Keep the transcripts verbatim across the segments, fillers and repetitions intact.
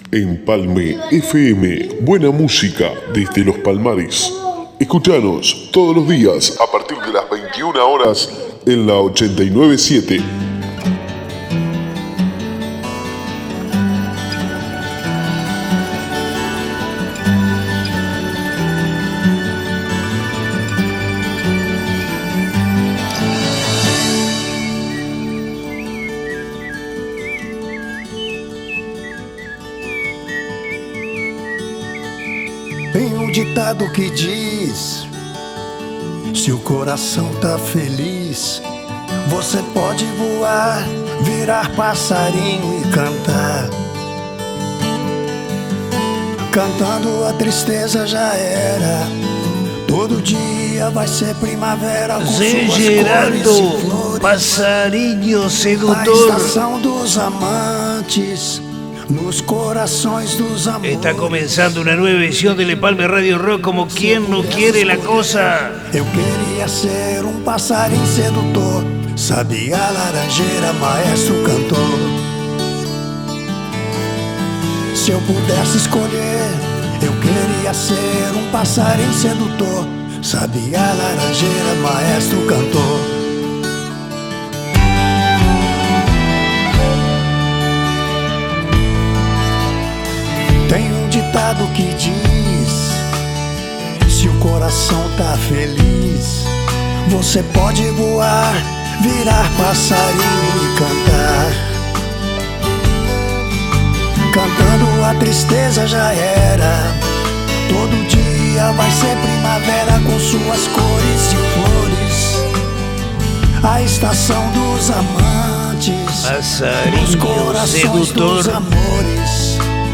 Empalme F M, buena música desde los Palmares. Escuchanos todos los días a partir de las veintiuna horas en la ochenta y nueve punto siete. Ditado que diz: se o coração tá feliz, você pode voar, virar passarinho e cantar. Cantando a tristeza já era. Todo dia vai ser primavera com Zé suas Gerardo, cores e flores. passarinho A sedutor. estação dos amantes, nos corações dos amores. Está comenzando una nueva edición del Empalme Radio Rock, como quien no quiere la cosa. Eu queria ser um passarinho sedutor, sabia laranjeira, maestro cantor. Se eu pudesse escolher, eu queria ser um passarinho sedutor, sabia laranjeira, maestro cantor. Tem um ditado que diz: se o coração tá feliz, você pode voar, virar passarinho e cantar. Cantando a tristeza já era. Todo dia vai ser primavera com suas cores e flores. A estação dos amantes, Passarinho nos corações sedutor. dos amores.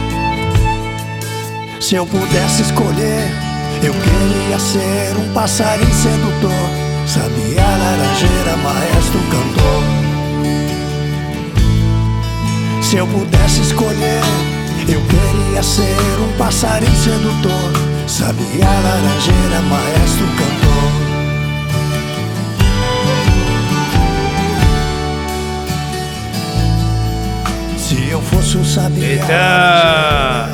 Se eu pudesse escolher, eu queria ser um passarinho sedutor, sabia laranjeira, maestro cantor. Se eu pudesse escolher, eu queria ser um passarinho sedutor, sabia laranjeira, maestro cantor. Se eu fosse um sabiá, Está,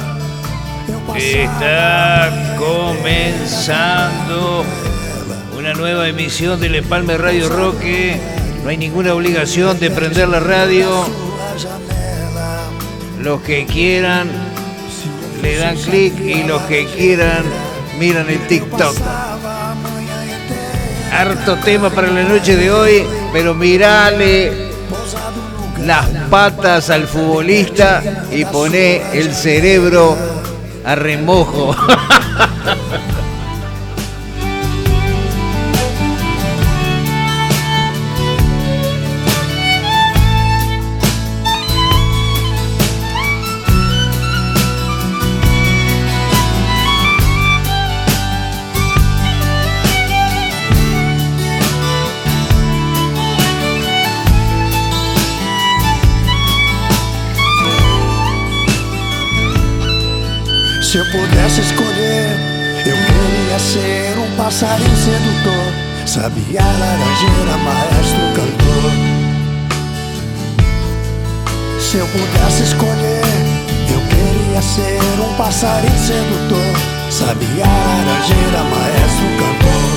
está comenzando una nueva emisión del Empalme Radio Rock. No hay ninguna obligación de prender la radio. Los que quieran le dan clic y los que quieran miran el TikTok. Harto tema para la noche de hoy, pero mirale las patas al futbolista y poné el cerebro a remojo. Se eu pudesse escolher, eu queria ser um passarinho sedutor, sabia laranjeira, maestro cantor. Se eu pudesse escolher, eu queria ser um passarinho sedutor, sabia laranjeira, maestro cantor.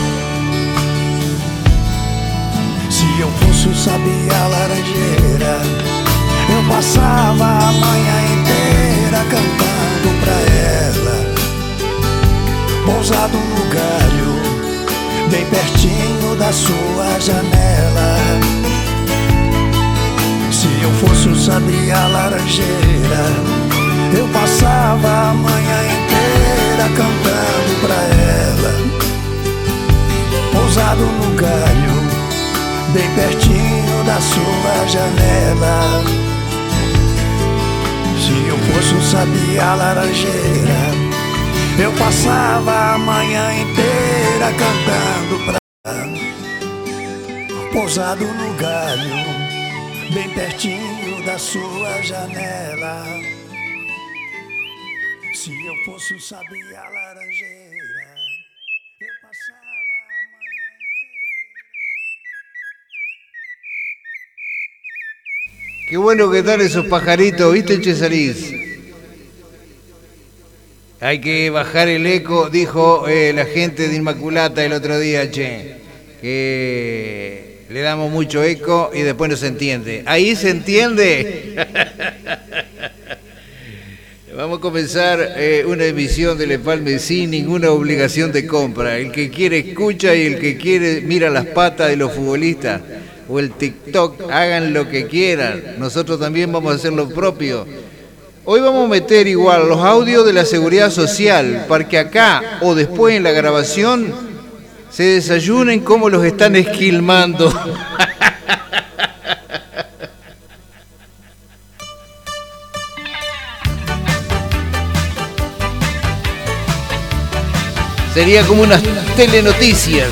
Se eu fosse um sabia laranjeira, eu passava a manhã inteira cantando pra ela, pousado no galho, bem pertinho da sua janela. Se eu fosse um sabiá laranjeira, eu passava a manhã inteira cantando pra ela, pousado no galho, bem pertinho da sua janela. Se eu fosse um sabiá laranjeira, eu passava a manhã inteira cantando pra ela, pousado no galho, bem pertinho da sua janela. Se eu fosse um sabiá laranjeira, eu passava a manhã inteira. Qué bueno que están esos pajaritos, ¿viste, Chesariz? Hay que bajar el eco, dijo eh, la gente de Inmaculata el otro día, che, que le damos mucho eco y después no se entiende. ¿Ahí se entiende? Vamos a comenzar eh, una emisión del Empalme sin ninguna obligación de compra. El que quiere escucha y el que quiere mira las patas de los futbolistas o el TikTok, hagan lo que quieran. Nosotros también vamos a hacer lo propio. Hoy vamos a meter igual los audios de la Seguridad Social para que acá o después en la grabación se desayunen como los están esquilmando. Sería como unas telenoticias.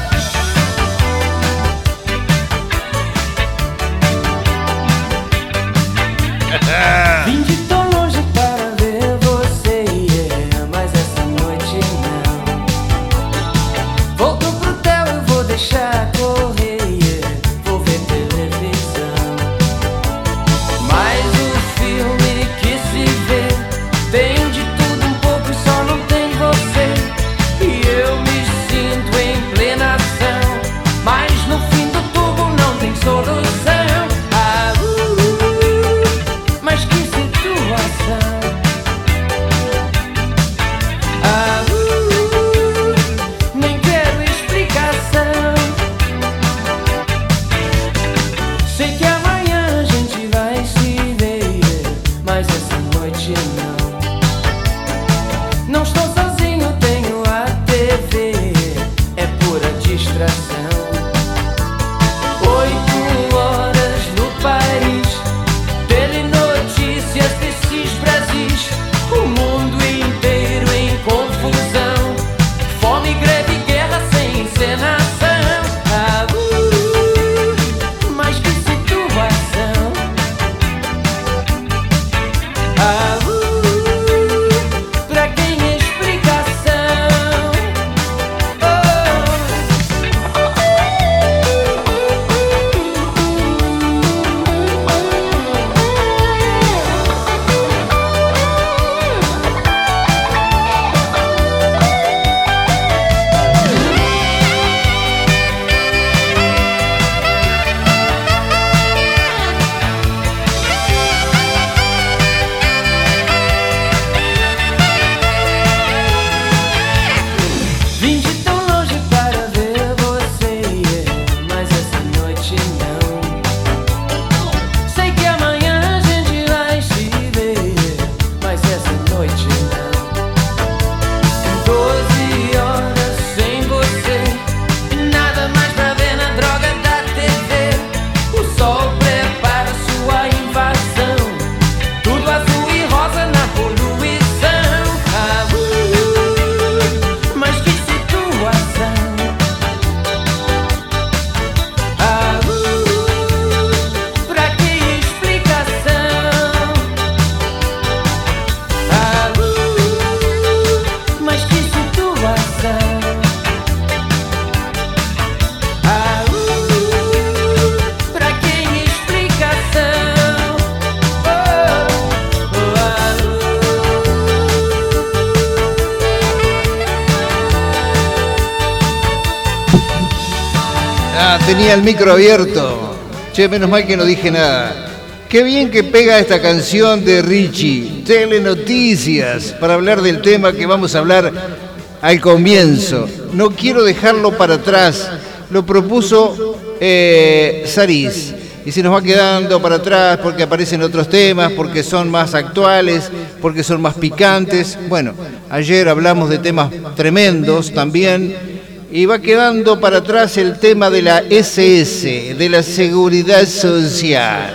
Tenía el micro abierto. Che, menos mal que no dije nada. Qué bien que pega esta canción de Richie, Telenoticias, para hablar del tema que vamos a hablar al comienzo. No quiero dejarlo para atrás. Lo propuso eh, Saris. Y se nos va quedando para atrás porque aparecen otros temas, porque son más actuales, porque son más picantes. Bueno, ayer hablamos de temas tremendos también. Y va quedando para atrás el tema de la ese ese, de la Seguridad Social.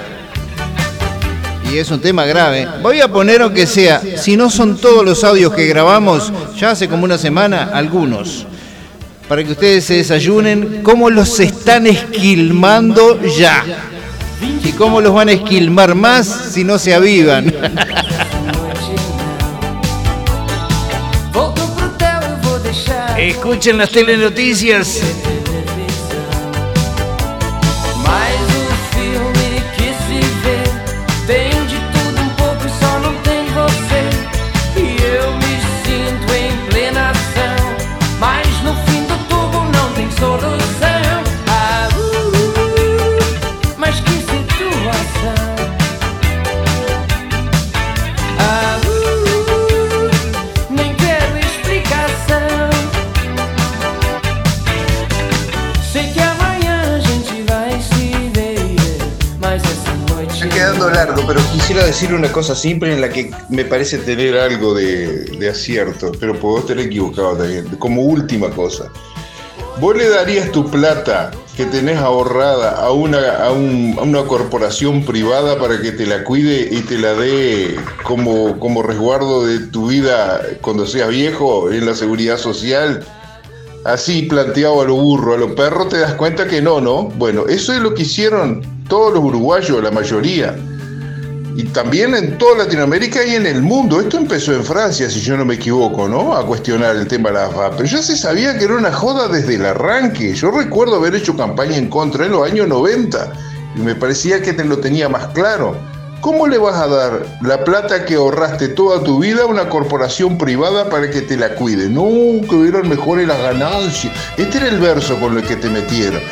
Y es un tema grave. Voy a poner, aunque sea, si no son todos los audios que grabamos, ya hace como una semana, algunos. Para que ustedes se desayunen cómo los están esquilmando ya. Y cómo los van a esquilmar más si no se avivan. Escuchen las telenoticias. Tem de tudo um pouco, só não tem você. E eu me sinto pero quisiera decir una cosa simple en la que me parece tener algo de, de acierto, pero puedo estar equivocado también. Como última cosa, ¿vos le darías tu plata que tenés ahorrada a una, a, un, a una corporación privada para que te la cuide y te la dé como, como resguardo de tu vida cuando seas viejo en la seguridad social? Así planteado a lo burro, a lo perro, te das cuenta que no, ¿no? Bueno, eso es lo que hicieron todos los uruguayos, la mayoría. Y también en toda Latinoamérica y en el mundo. Esto empezó en Francia, si yo no me equivoco, ¿no? A cuestionar el tema de la A F A P. Pero ya se sabía que era una joda desde el arranque. Yo recuerdo haber hecho campaña en contra en los años noventa. Y me parecía que te lo tenía más claro. ¿Cómo le vas a dar la plata que ahorraste toda tu vida a una corporación privada para que te la cuide? No, que hubieran mejores las ganancias. Este era el verso con el que te metieron.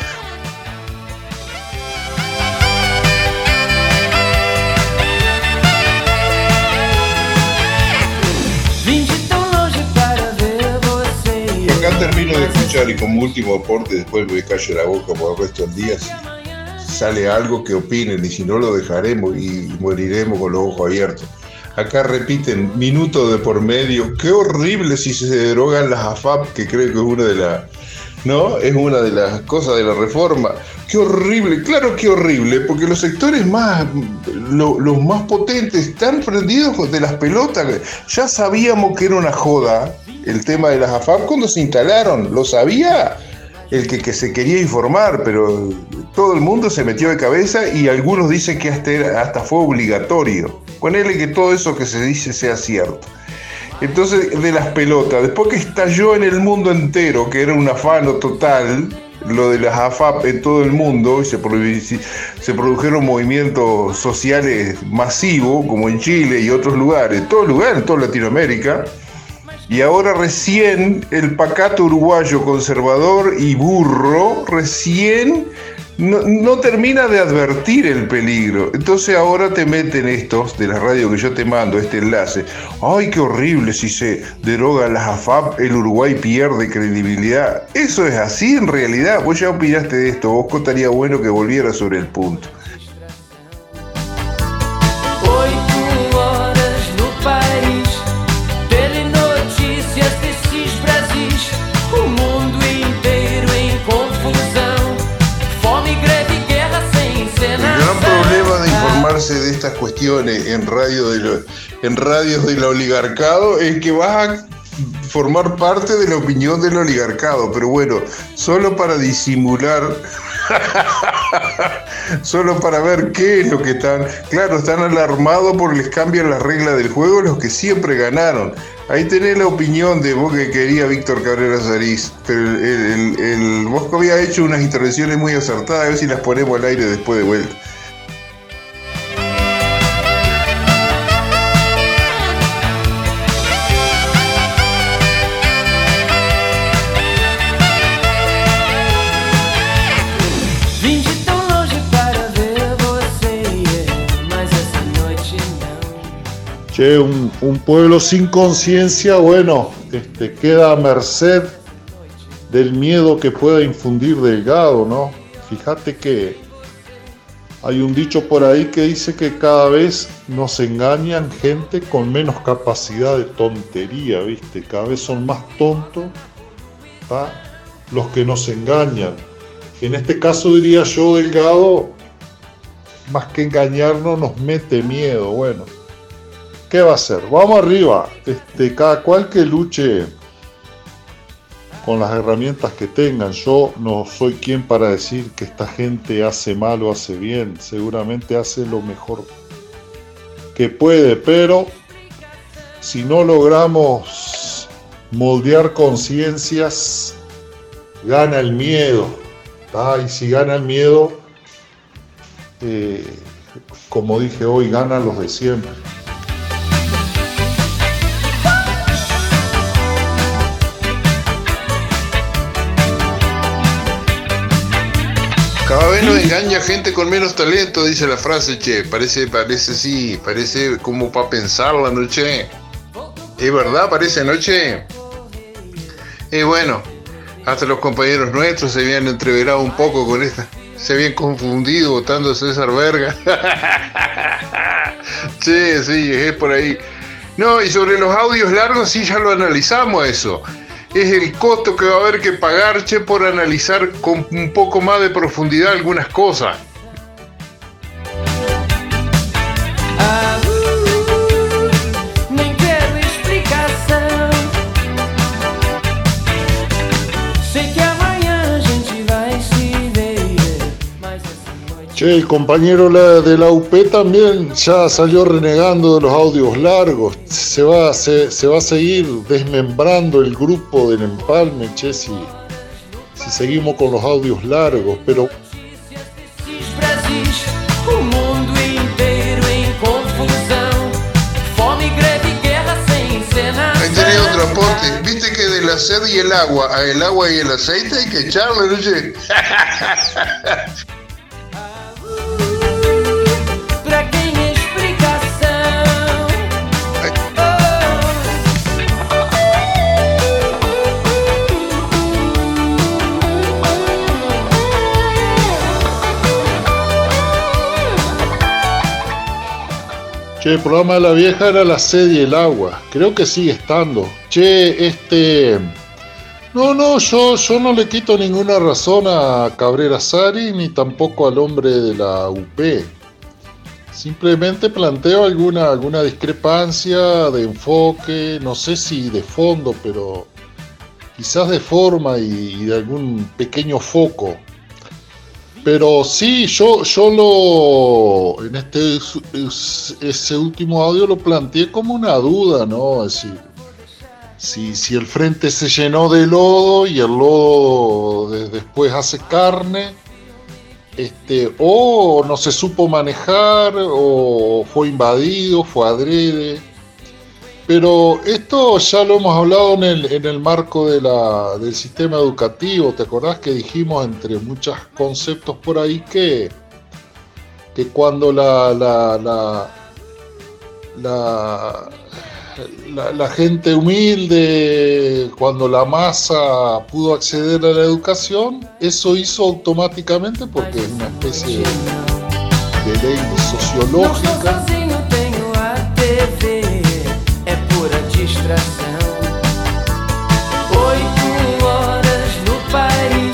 Acá termino de escuchar y como último aporte, después me callo la boca por el resto del día. Sale algo que opinen y si no lo dejaremos y moriremos con los ojos abiertos. Acá repiten minuto de por medio. Qué horrible si se derogan las A F A P, que creo que es una de las, ¿no? Es una de las cosas de la reforma. Qué horrible, claro que horrible, porque los sectores más, lo, los más potentes están prendidos de las pelotas. Ya sabíamos que era una joda el tema de las A F A P cuando se instalaron, lo sabía el que, que se quería informar, pero todo el mundo se metió de cabeza y algunos dicen que hasta, era, hasta fue obligatorio. Ponele que todo eso que se dice sea cierto. Entonces, de las pelotas, después que estalló en el mundo entero, que era un afano total, lo de las A F A P en todo el mundo, y se, se produjeron movimientos sociales masivos, como en Chile y otros lugares, en todos lugares, en toda Latinoamérica. Y ahora recién el pacato uruguayo conservador y burro recién no, no termina de advertir el peligro. Entonces ahora te meten estos de la radio que yo te mando, este enlace. ¡Ay, qué horrible! Si se derogan las A F A P, el Uruguay pierde credibilidad. Eso es así en realidad. Vos ya opinaste de esto. Vos estaría bueno que volviera sobre el punto. De estas cuestiones en radio de lo, en radios del oligarcado es que vas a formar parte de la opinión del oligarcado, pero bueno, solo para disimular, solo para ver qué es lo que están, claro, están alarmados porque les cambian las reglas del juego los que siempre ganaron. Ahí tenés la opinión de vos que quería Víctor Cabrera Sariz, pero el, el, el, el vos había hecho unas intervenciones muy acertadas, a ver si las ponemos al aire después de vuelta. Un, un pueblo sin conciencia, bueno, este, queda a merced del miedo que pueda infundir Delgado, ¿no? Fíjate que hay un dicho por ahí que dice que cada vez nos engañan gente con menos capacidad de tontería, ¿viste? Cada vez son más tontos, ¿tá? Los que nos engañan. En este caso diría yo, Delgado, más que engañarnos, nos mete miedo, bueno. ¿Qué va a hacer? Vamos arriba. Este, cada cual que luche con las herramientas que tengan. Yo no soy quien para decir que esta gente hace mal o hace bien. Seguramente hace lo mejor que puede, pero si no logramos moldear conciencias, gana el miedo. ¿tá? Y si gana el miedo, eh, como dije hoy, ganan los de siempre. Cada vez nos engaña gente con menos talento, dice la frase, che. Parece, parece, sí, parece como para pensarla, ¿no, che? ¿Es verdad? ¿Parece, no, che? Y bueno, hasta los compañeros nuestros se habían entreverado un poco con esta. Se habían confundido votando a César Verga. Sí, sí, es por ahí. No, y sobre los audios largos sí ya lo analizamos eso. Es el costo que va a haber que pagar, che, por analizar con un poco más de profundidad algunas cosas. Che, el compañero de la U P también ya salió renegando de los audios largos. Se va, se, se va a seguir desmembrando el grupo del empalme, che, si, si seguimos con los audios largos, pero... Ahí tenés otro aporte. Viste que de la sed y el agua a el agua y el aceite hay que echarle, ¿no? Che? Che, el programa de la vieja era la sed y el agua. Creo que sigue estando. Che, este... No, no, yo, yo no le quito ninguna razón a Cabrera Sari ni tampoco al hombre de la U P. Simplemente planteo alguna, alguna discrepancia de enfoque, no sé si de fondo, pero quizás de forma y, y de algún pequeño foco. Pero sí, yo, yo lo, en este ese último audio lo planteé como una duda, ¿no? Es decir, si, si el frente se llenó de lodo y el lodo de, después hace carne, este, o no se supo manejar, o fue invadido, fue adrede. Pero esto ya lo hemos hablado en el, en el marco de la, del sistema educativo. ¿Te acordás que dijimos entre muchos conceptos por ahí que, que cuando la, la, la, la, la, la gente humilde, cuando la masa pudo acceder a la educación, eso hizo automáticamente porque es una especie de, de ley sociológica? Oito horas no país,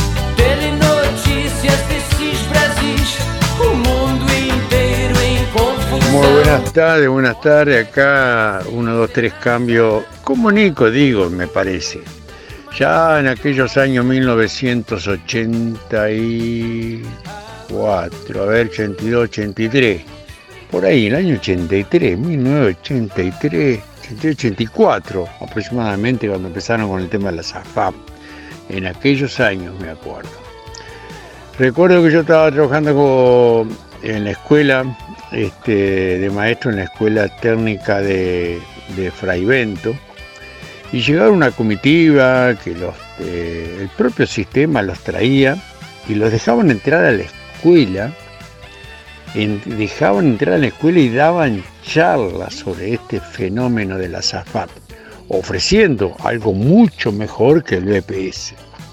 telenoticias desses Brasis, o mundo inteiro em confusão. Muy buenas tardes, buenas tardes. Acá uno, dos, tres cambios. Como Nico, digo, me parece. Ya en aquellos años mil novecientos ochenta y cuatro, a ver, ochenta y dos, ochenta y tres. Por ahí, el año ochenta y tres, mil novecientos ochenta y tres, ochenta y cuatro aproximadamente, cuando empezaron con el tema de la SAFAP. En aquellos años, me acuerdo. Recuerdo que yo estaba trabajando con, en la escuela este, de maestro, en la escuela técnica de, de Fraivento, y llegaba una comitiva que los, eh, el propio sistema los traía y los dejaban entrar a la escuela. En, dejaban entrar a la escuela y daban charlas sobre este fenómeno de la SAFAP, ofreciendo algo mucho mejor que el B P S.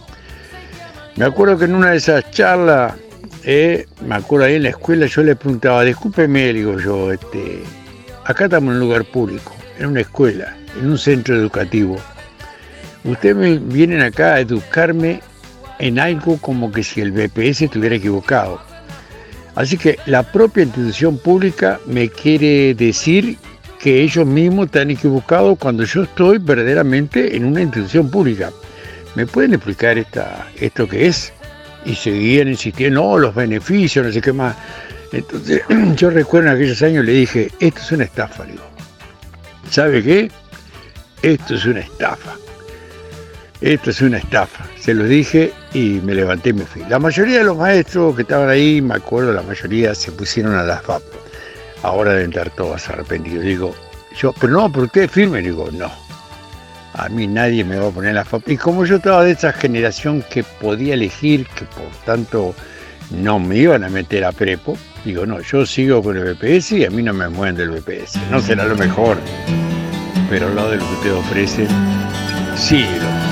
Me acuerdo que en una de esas charlas, eh, me acuerdo ahí en la escuela, yo le preguntaba, discúlpeme, digo yo, este, acá estamos en un lugar público, en una escuela, en un centro educativo. Ustedes me vienen acá a educarme en algo como que si el B P S estuviera equivocado. Así que la propia institución pública me quiere decir que ellos mismos están equivocados cuando yo estoy verdaderamente en una institución pública. ¿Me pueden explicar esta, esto qué es? Y seguían insistiendo, no, los beneficios, no sé qué más. Entonces, yo recuerdo en aquellos años le dije, esto es una estafa, le digo. ¿Sabe qué? Esto es una estafa. Esto es una estafa, se lo dije y me levanté y me fui. La mayoría de los maestros que estaban ahí, me acuerdo, la mayoría se pusieron a la F A P. Ahora deben estar todos arrepentidos. Digo, yo, pero no, ¿por qué firme? Digo, no. A mí nadie me va a poner la F A P. Y como yo estaba de esa generación que podía elegir, que por tanto no me iban a meter a prepo, digo, no, yo sigo con el B P S y a mí no me mueven del B P S. No será lo mejor, pero al lado de lo que ustedes ofrecen, sí lo mejor.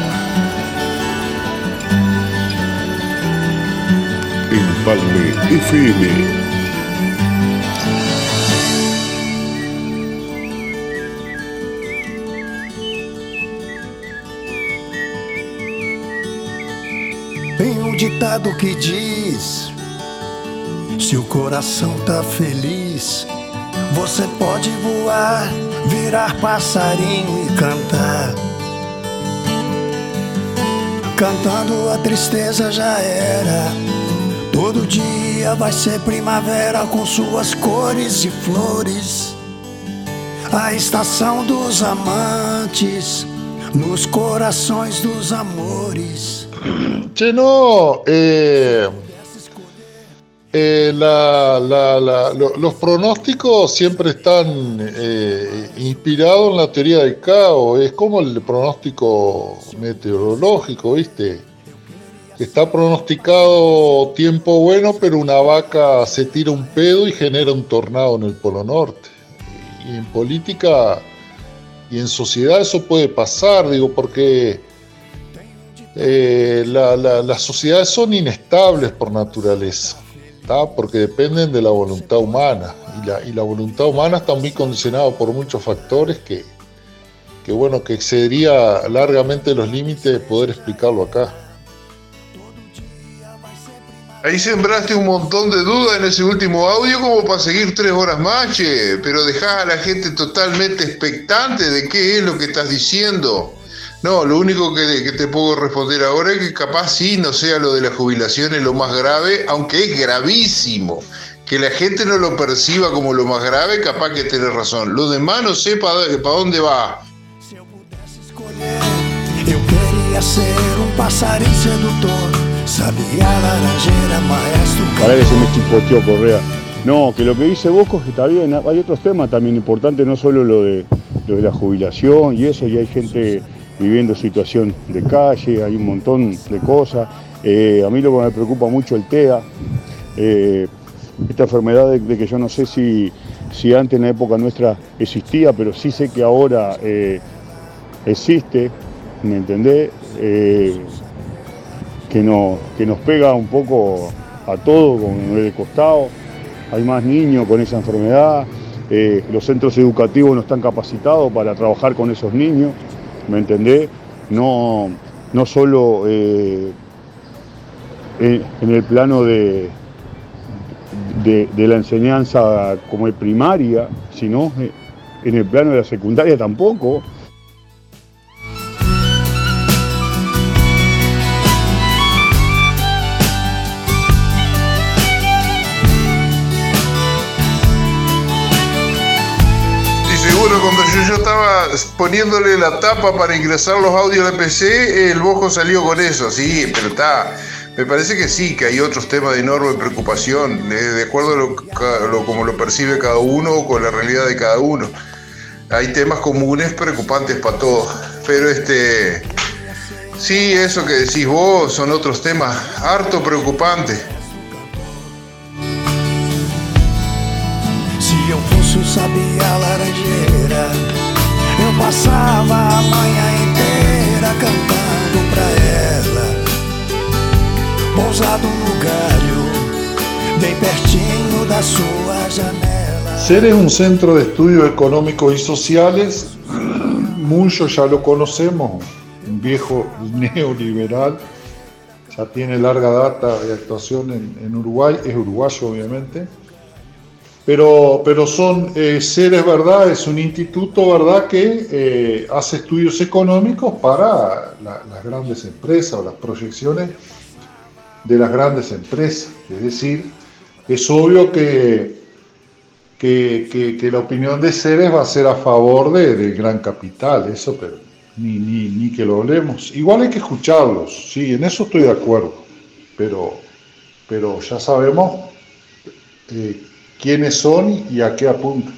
Empalme F M. ditado que diz: se o coração tá feliz, você pode voar, virar passarinho e cantar. Cantando a tristeza já era. Todo dia vai ser primavera com suas cores e flores. A estação dos amantes, nos corações dos amores. Che, no, eh, eh, la, la, la, lo, los pronósticos siempre están eh, inspirados en la teoría del caos. Es como el pronóstico meteorológico, ¿viste? Está pronosticado tiempo bueno, pero una vaca se tira un pedo y genera un tornado en el Polo Norte. Y en política y en sociedad eso puede pasar, digo, porque eh, la, la, las sociedades son inestables por naturaleza, ¿tá? Porque dependen de la voluntad humana. Y la, y la voluntad humana está muy condicionada por muchos factores que, que, bueno, que excedería largamente los límites de poder explicarlo acá. Ahí sembraste un montón de dudas en ese último audio como para seguir tres horas más, che, pero dejás a la gente totalmente expectante de qué es lo que estás diciendo. No, lo único que, que te puedo responder ahora es que capaz sí no sea lo de la jubilación es lo más grave, aunque es gravísimo. Que la gente no lo perciba como lo más grave, capaz que tenés razón. Lo demás no sé para pa dónde va. Se eu pudesse escolher, eu queria ser um passarinho sedutor. Sabía laranjera, maestro. Para que se me chipoteó Correa. No, que lo que dice Bosco está bien. Hay otros temas también importantes, no solo lo de, lo de la jubilación y eso, y hay gente viviendo situación de calle, hay un montón de cosas. Eh, a mí lo que me preocupa mucho el TEA, eh, esta enfermedad de, de que yo no sé si, si antes en la época nuestra existía, pero sí sé que ahora eh, existe, ¿me entendés? Eh, que, no, que nos pega un poco a todos con el costado. Hay más niños con esa enfermedad, eh, los centros educativos no están capacitados para trabajar con esos niños, ¿me entendés? No, no solo eh, en, en el plano de, de, de la enseñanza como es primaria, sino en el plano de la secundaria tampoco. Cuando yo, yo estaba poniéndole la tapa para ingresar los audios de P C, el Bojo salió con eso, sí, pero está, me parece que sí, que hay otros temas de enorme preocupación, de, de acuerdo a lo, lo, como lo percibe cada uno, con la realidad de cada uno. Hay temas comunes preocupantes para todos, pero este, sí, eso que decís vos son otros temas harto preocupantes. Se eu fosse o sabiá laranjeira, eu passava a manhã inteira cantando pra ela, pousado no galho, bem pertinho da sua janela. SER es un centro de estudios económicos y sociales, muchos ya lo conocemos, un viejo neoliberal, ya tiene larga data de actuación en, en Uruguay, es uruguayo obviamente. Pero, pero son, eh, SER es verdad, es un instituto, verdad, que eh, hace estudios económicos para la, las grandes empresas o las proyecciones de las grandes empresas. Es decir, es obvio que, que, que, que la opinión de SER va a ser a favor de, del gran capital, eso, pero ni, ni, ni que lo hablemos. Igual hay que escucharlos, sí, en eso estoy de acuerdo, pero, pero ya sabemos eh, quiénes son y a qué apuntan.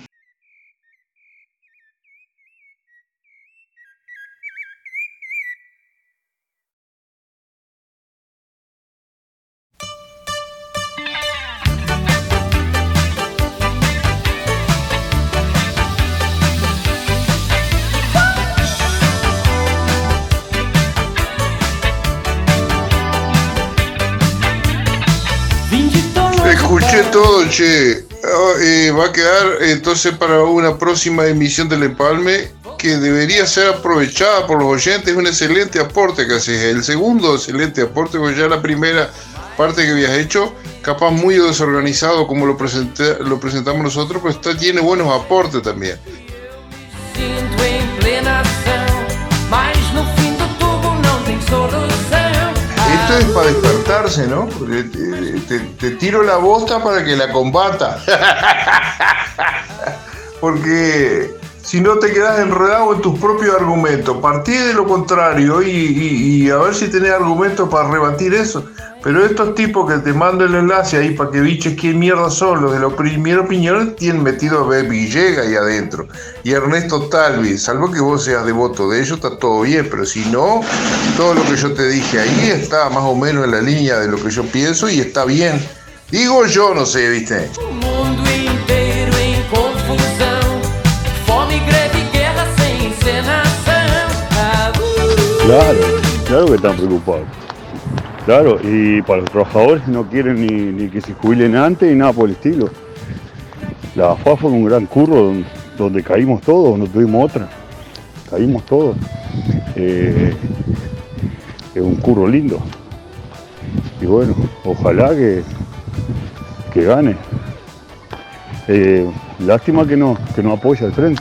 Escuché todo, che. Oh, eh, va a quedar entonces para una próxima emisión del Empalme, que que debería ser aprovechada por los oyentes. Es un excelente aporte que haces. El segundo excelente aporte, porque ya la primera parte que habías hecho, capaz muy desorganizado como lo, presenté, lo presentamos nosotros, pero está, tiene buenos aportes también. Esto es para despertarse, ¿no? Porque te, te, te tiro la bosta para que la combata. Porque si no te quedas enredado en tus propios argumentos. Partí de lo contrario y, y, y a ver si tenés argumentos para rebatir eso. Pero estos tipos que te mando el enlace ahí para que biches quién mierda son los de los primeros piñones, tienen metido a Beb Villegas ahí adentro. Y Ernesto Talvi, salvo que vos seas devoto de ellos, está todo bien, pero si no, todo lo que yo te dije ahí está más o menos en la línea de lo que yo pienso y está bien. Digo yo, no sé, ¿viste? Claro, claro que están preocupados. Claro, y para los trabajadores no quieren ni, ni que se jubilen antes ni nada por el estilo. La A F A fue un gran curro donde, donde caímos todos, no tuvimos otra. Caímos todos. Eh, es un curro lindo. Y bueno, ojalá que, que gane. Eh, lástima que no, que no apoya al frente.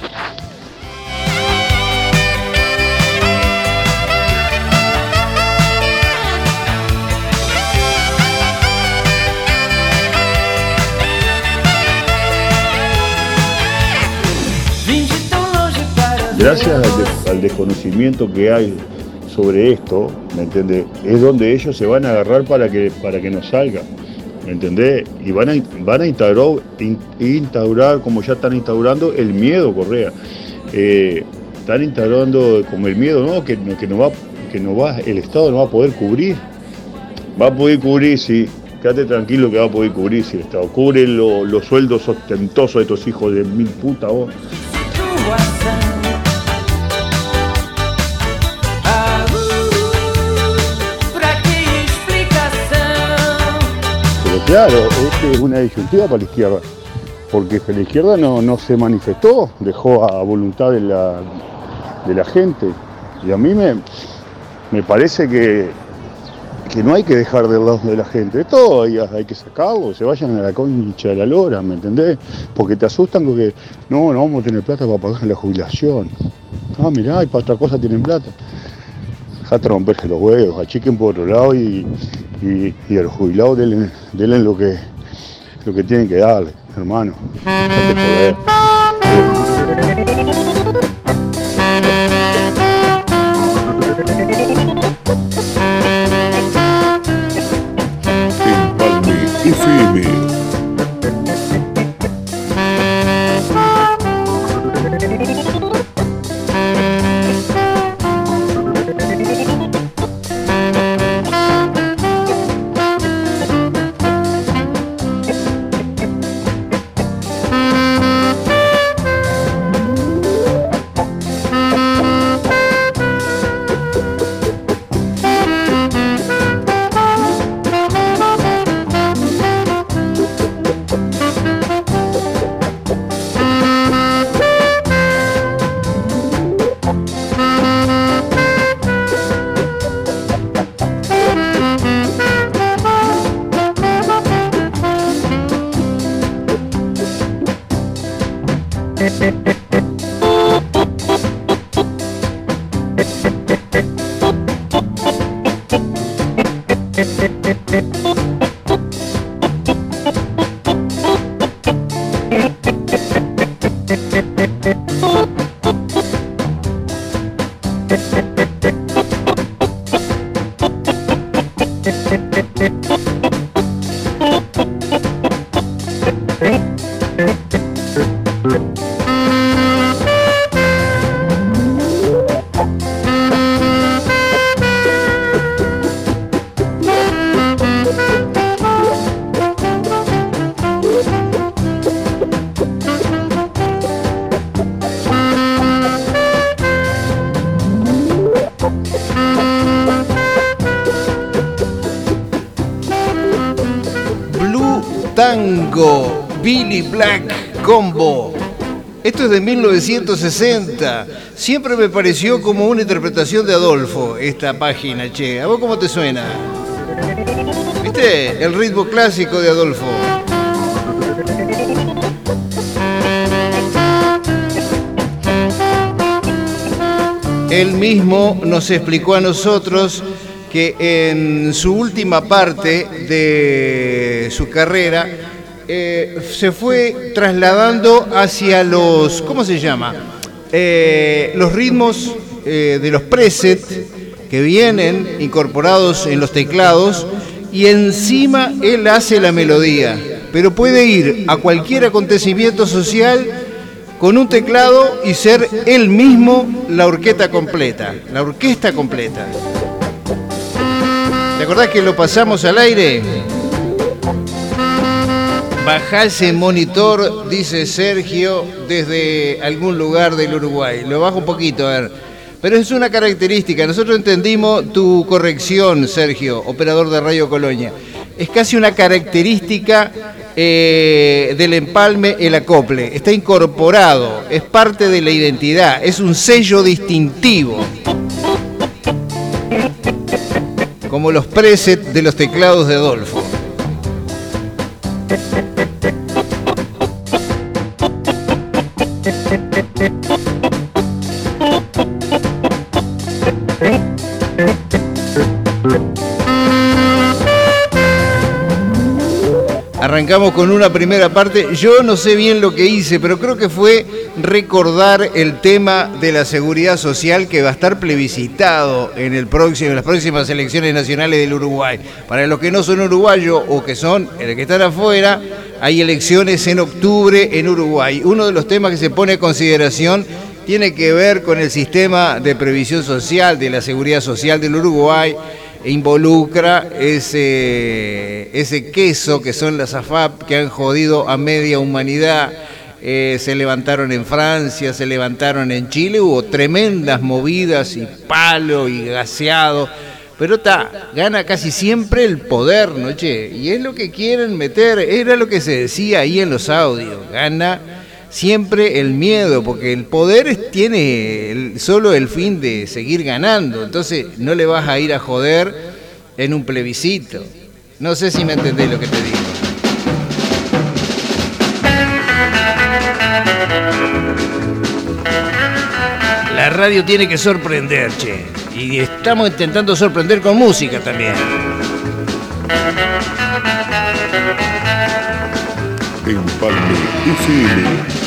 Gracias al, de, al desconocimiento que hay sobre esto, ¿me entendés? Es donde ellos se van a agarrar para que, para que nos salga, ¿me entendés? Y van a, van a instaurar, in, instaurar, como ya están instaurando, el miedo, Correa. Eh, están instaurando como el miedo, ¿no? Que, que, no va, que no va, el Estado no va a poder cubrir. Va a poder cubrir, sí. Quédate tranquilo que va a poder cubrir si el Estado cubre lo, los sueldos ostentosos de estos hijos de mil puta, vos. Claro, es una disyuntiva para la izquierda, porque la izquierda no, no se manifestó, dejó a voluntad de la, de la gente. Y a mí me, me parece que, que no hay que dejar del lado de la gente. Esto hay, hay que sacarlo, se vayan a la concha de la lora, ¿me entendés? Porque te asustan porque no, no vamos a tener plata para pagar la jubilación. Ah, mirá, y para otra cosa tienen plata. Dejate romperse los huevos, achiquen por otro lado y, y, y a los jubilados denle, denle lo que lo que tienen que darle, hermano. Dejate F M. Blue Tango, Billy Black Combo. Esto es de mil novecientos sesenta. Siempre me pareció como una interpretación de Adolfo, esta página, che. ¿A vos cómo te suena? ¿Viste? El ritmo clásico de Adolfo. Él mismo nos explicó a nosotros que en su última parte de su carrera eh, se fue trasladando hacia los, ¿cómo se llama? Eh, los ritmos eh, de los presets que vienen incorporados en los teclados y encima él hace la melodía, pero puede ir a cualquier acontecimiento social con un teclado y ser él mismo la orquesta completa, la orquesta completa. ¿Te acordás que lo pasamos al aire? Bajá ese monitor, dice Sergio, desde algún lugar del Uruguay. Lo bajo un poquito, a ver. Pero es una característica. Nosotros entendimos tu corrección, Sergio, operador de Radio Colonia. Es casi una característica eh, del empalme, el acople. Está incorporado, es parte de la identidad, es un sello distintivo. Como los presets de los teclados de Adolfo. Arrancamos con una primera parte. Yo no sé bien lo que hice, pero creo que fue recordar el tema de la seguridad social que va a estar plebiscitado en, el próximo, en las próximas elecciones nacionales del Uruguay. Para los que no son uruguayos o que son el que están afuera, hay elecciones en octubre en Uruguay. Uno de los temas que se pone a consideración tiene que ver con el sistema de previsión social, de la seguridad social del Uruguay. E involucra ese, ese queso que son las A F A P que han jodido a media humanidad. Eh, se levantaron en Francia, se levantaron en Chile, hubo tremendas movidas y palo y gaseado, pero ta, gana casi siempre el poder, ¿no, che? Y es lo que quieren meter, era lo que se decía ahí en los audios, gana siempre el miedo, porque el poder es, tiene el, solo el fin de seguir ganando, entonces no le vas a ir a joder en un plebiscito. No sé si me entendés lo que te digo. La radio tiene que sorprender, che, y estamos intentando sorprender con música también. Empalme F M.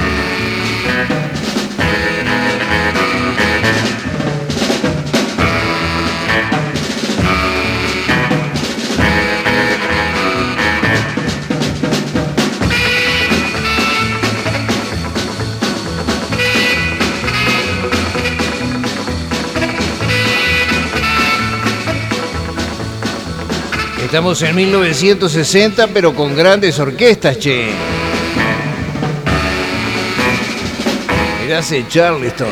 Estamos en mil novecientos sesenta, pero con grandes orquestas, che. Mirá ese Charleston.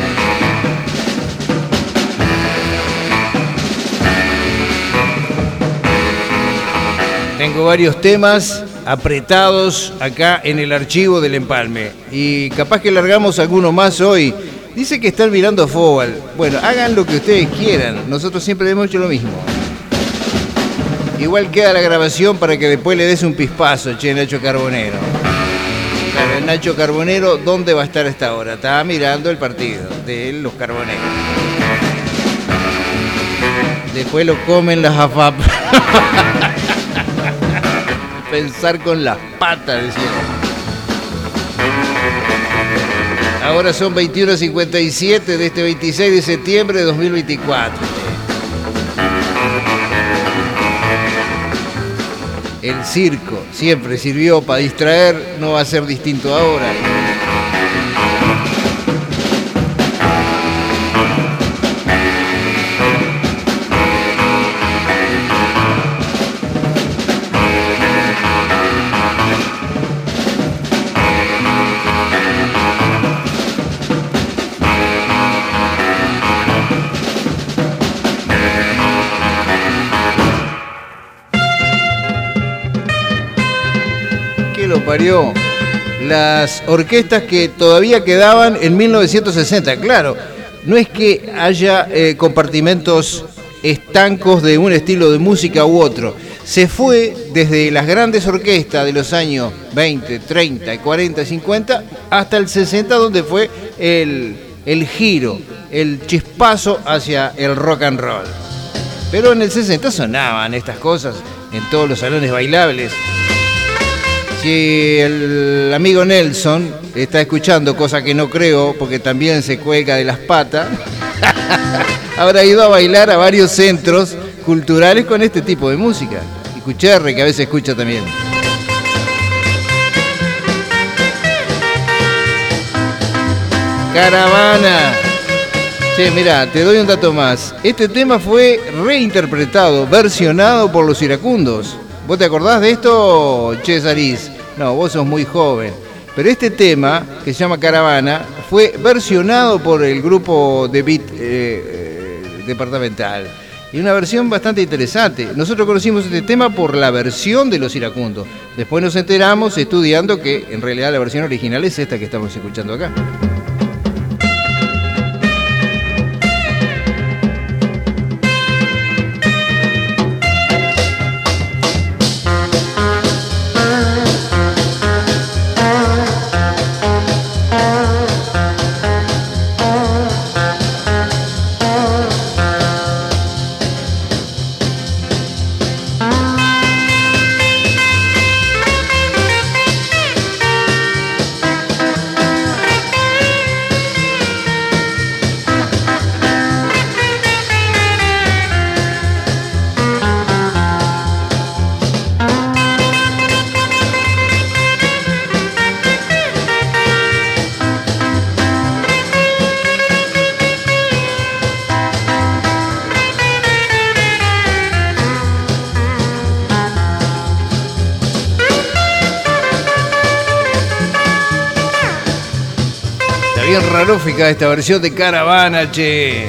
Tengo varios temas apretados acá en el archivo del Empalme. Y capaz que largamos alguno más hoy. Dice que están mirando fútbol. Bueno, hagan lo que ustedes quieran. Nosotros siempre hemos hecho lo mismo. Igual queda la grabación para que después le des un pispazo, che, Nacho Carbonero. Claro, el Nacho Carbonero, ¿dónde va a estar a esta hora? Estaba mirando el partido de los Carboneros. Después lo comen las A F A P. Pensar con las patas, decía. Ahora son veintiuno cincuenta y siete de este veintiséis de septiembre de dos mil veinticuatro. El circo siempre sirvió para distraer, no va a ser distinto ahora. Parió las orquestas que todavía quedaban en mil novecientos sesenta. Claro, no es que haya eh, compartimentos estancos de un estilo de música u otro. Se fue desde las grandes orquestas de los años veinte, treinta, cuarenta, cincuenta hasta el sesenta, donde fue el, el giro, el chispazo hacia el rock and roll. Pero en el sesenta sonaban estas cosas en todos los salones bailables. Si el amigo Nelson está escuchando, cosa que no creo, porque también se cuelga de las patas, habrá ido a bailar a varios centros culturales con este tipo de música. Y Cucherre, que a veces escucha también. Caravana. Che, mirá, te doy un dato más. Este tema fue reinterpretado, versionado por los iracundos. ¿Vos te acordás de esto, Che Sariz? No, vos sos muy joven. Pero este tema, que se llama Caravana, fue versionado por el grupo de Beat eh, eh, Departamental. Y una versión bastante interesante. Nosotros conocimos este tema por la versión de los iracundos. Después nos enteramos estudiando que en realidad la versión original es esta que estamos escuchando acá. Bien rarófica esta versión de Caravana, che.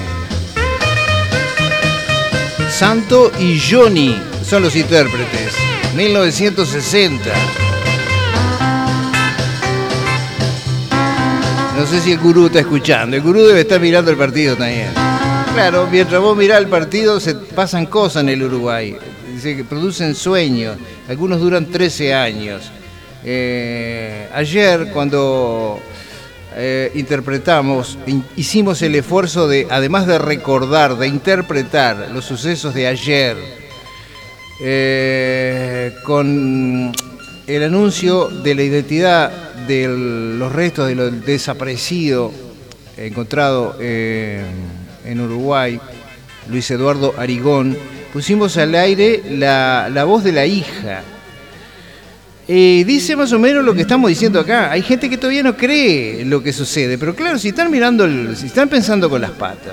Santo y Johnny son los intérpretes. mil novecientos sesenta. No sé si el gurú está escuchando. El gurú debe estar mirando el partido también. Claro, mientras vos mirás el partido se pasan cosas en el Uruguay. Dice que producen sueños. Algunos duran trece años. Eh, ayer cuando eh, interpretamos, in, hicimos el esfuerzo de, además de recordar, de interpretar los sucesos de ayer, eh, con el anuncio de la identidad de los restos de lo desaparecido encontrado eh, en Uruguay, Luis Eduardo Arigón, pusimos al aire la, la voz de la hija. Eh, dice más o menos lo que estamos diciendo acá. Hay gente que todavía no cree lo que sucede, pero claro, si están mirando, el, si están pensando con las patas.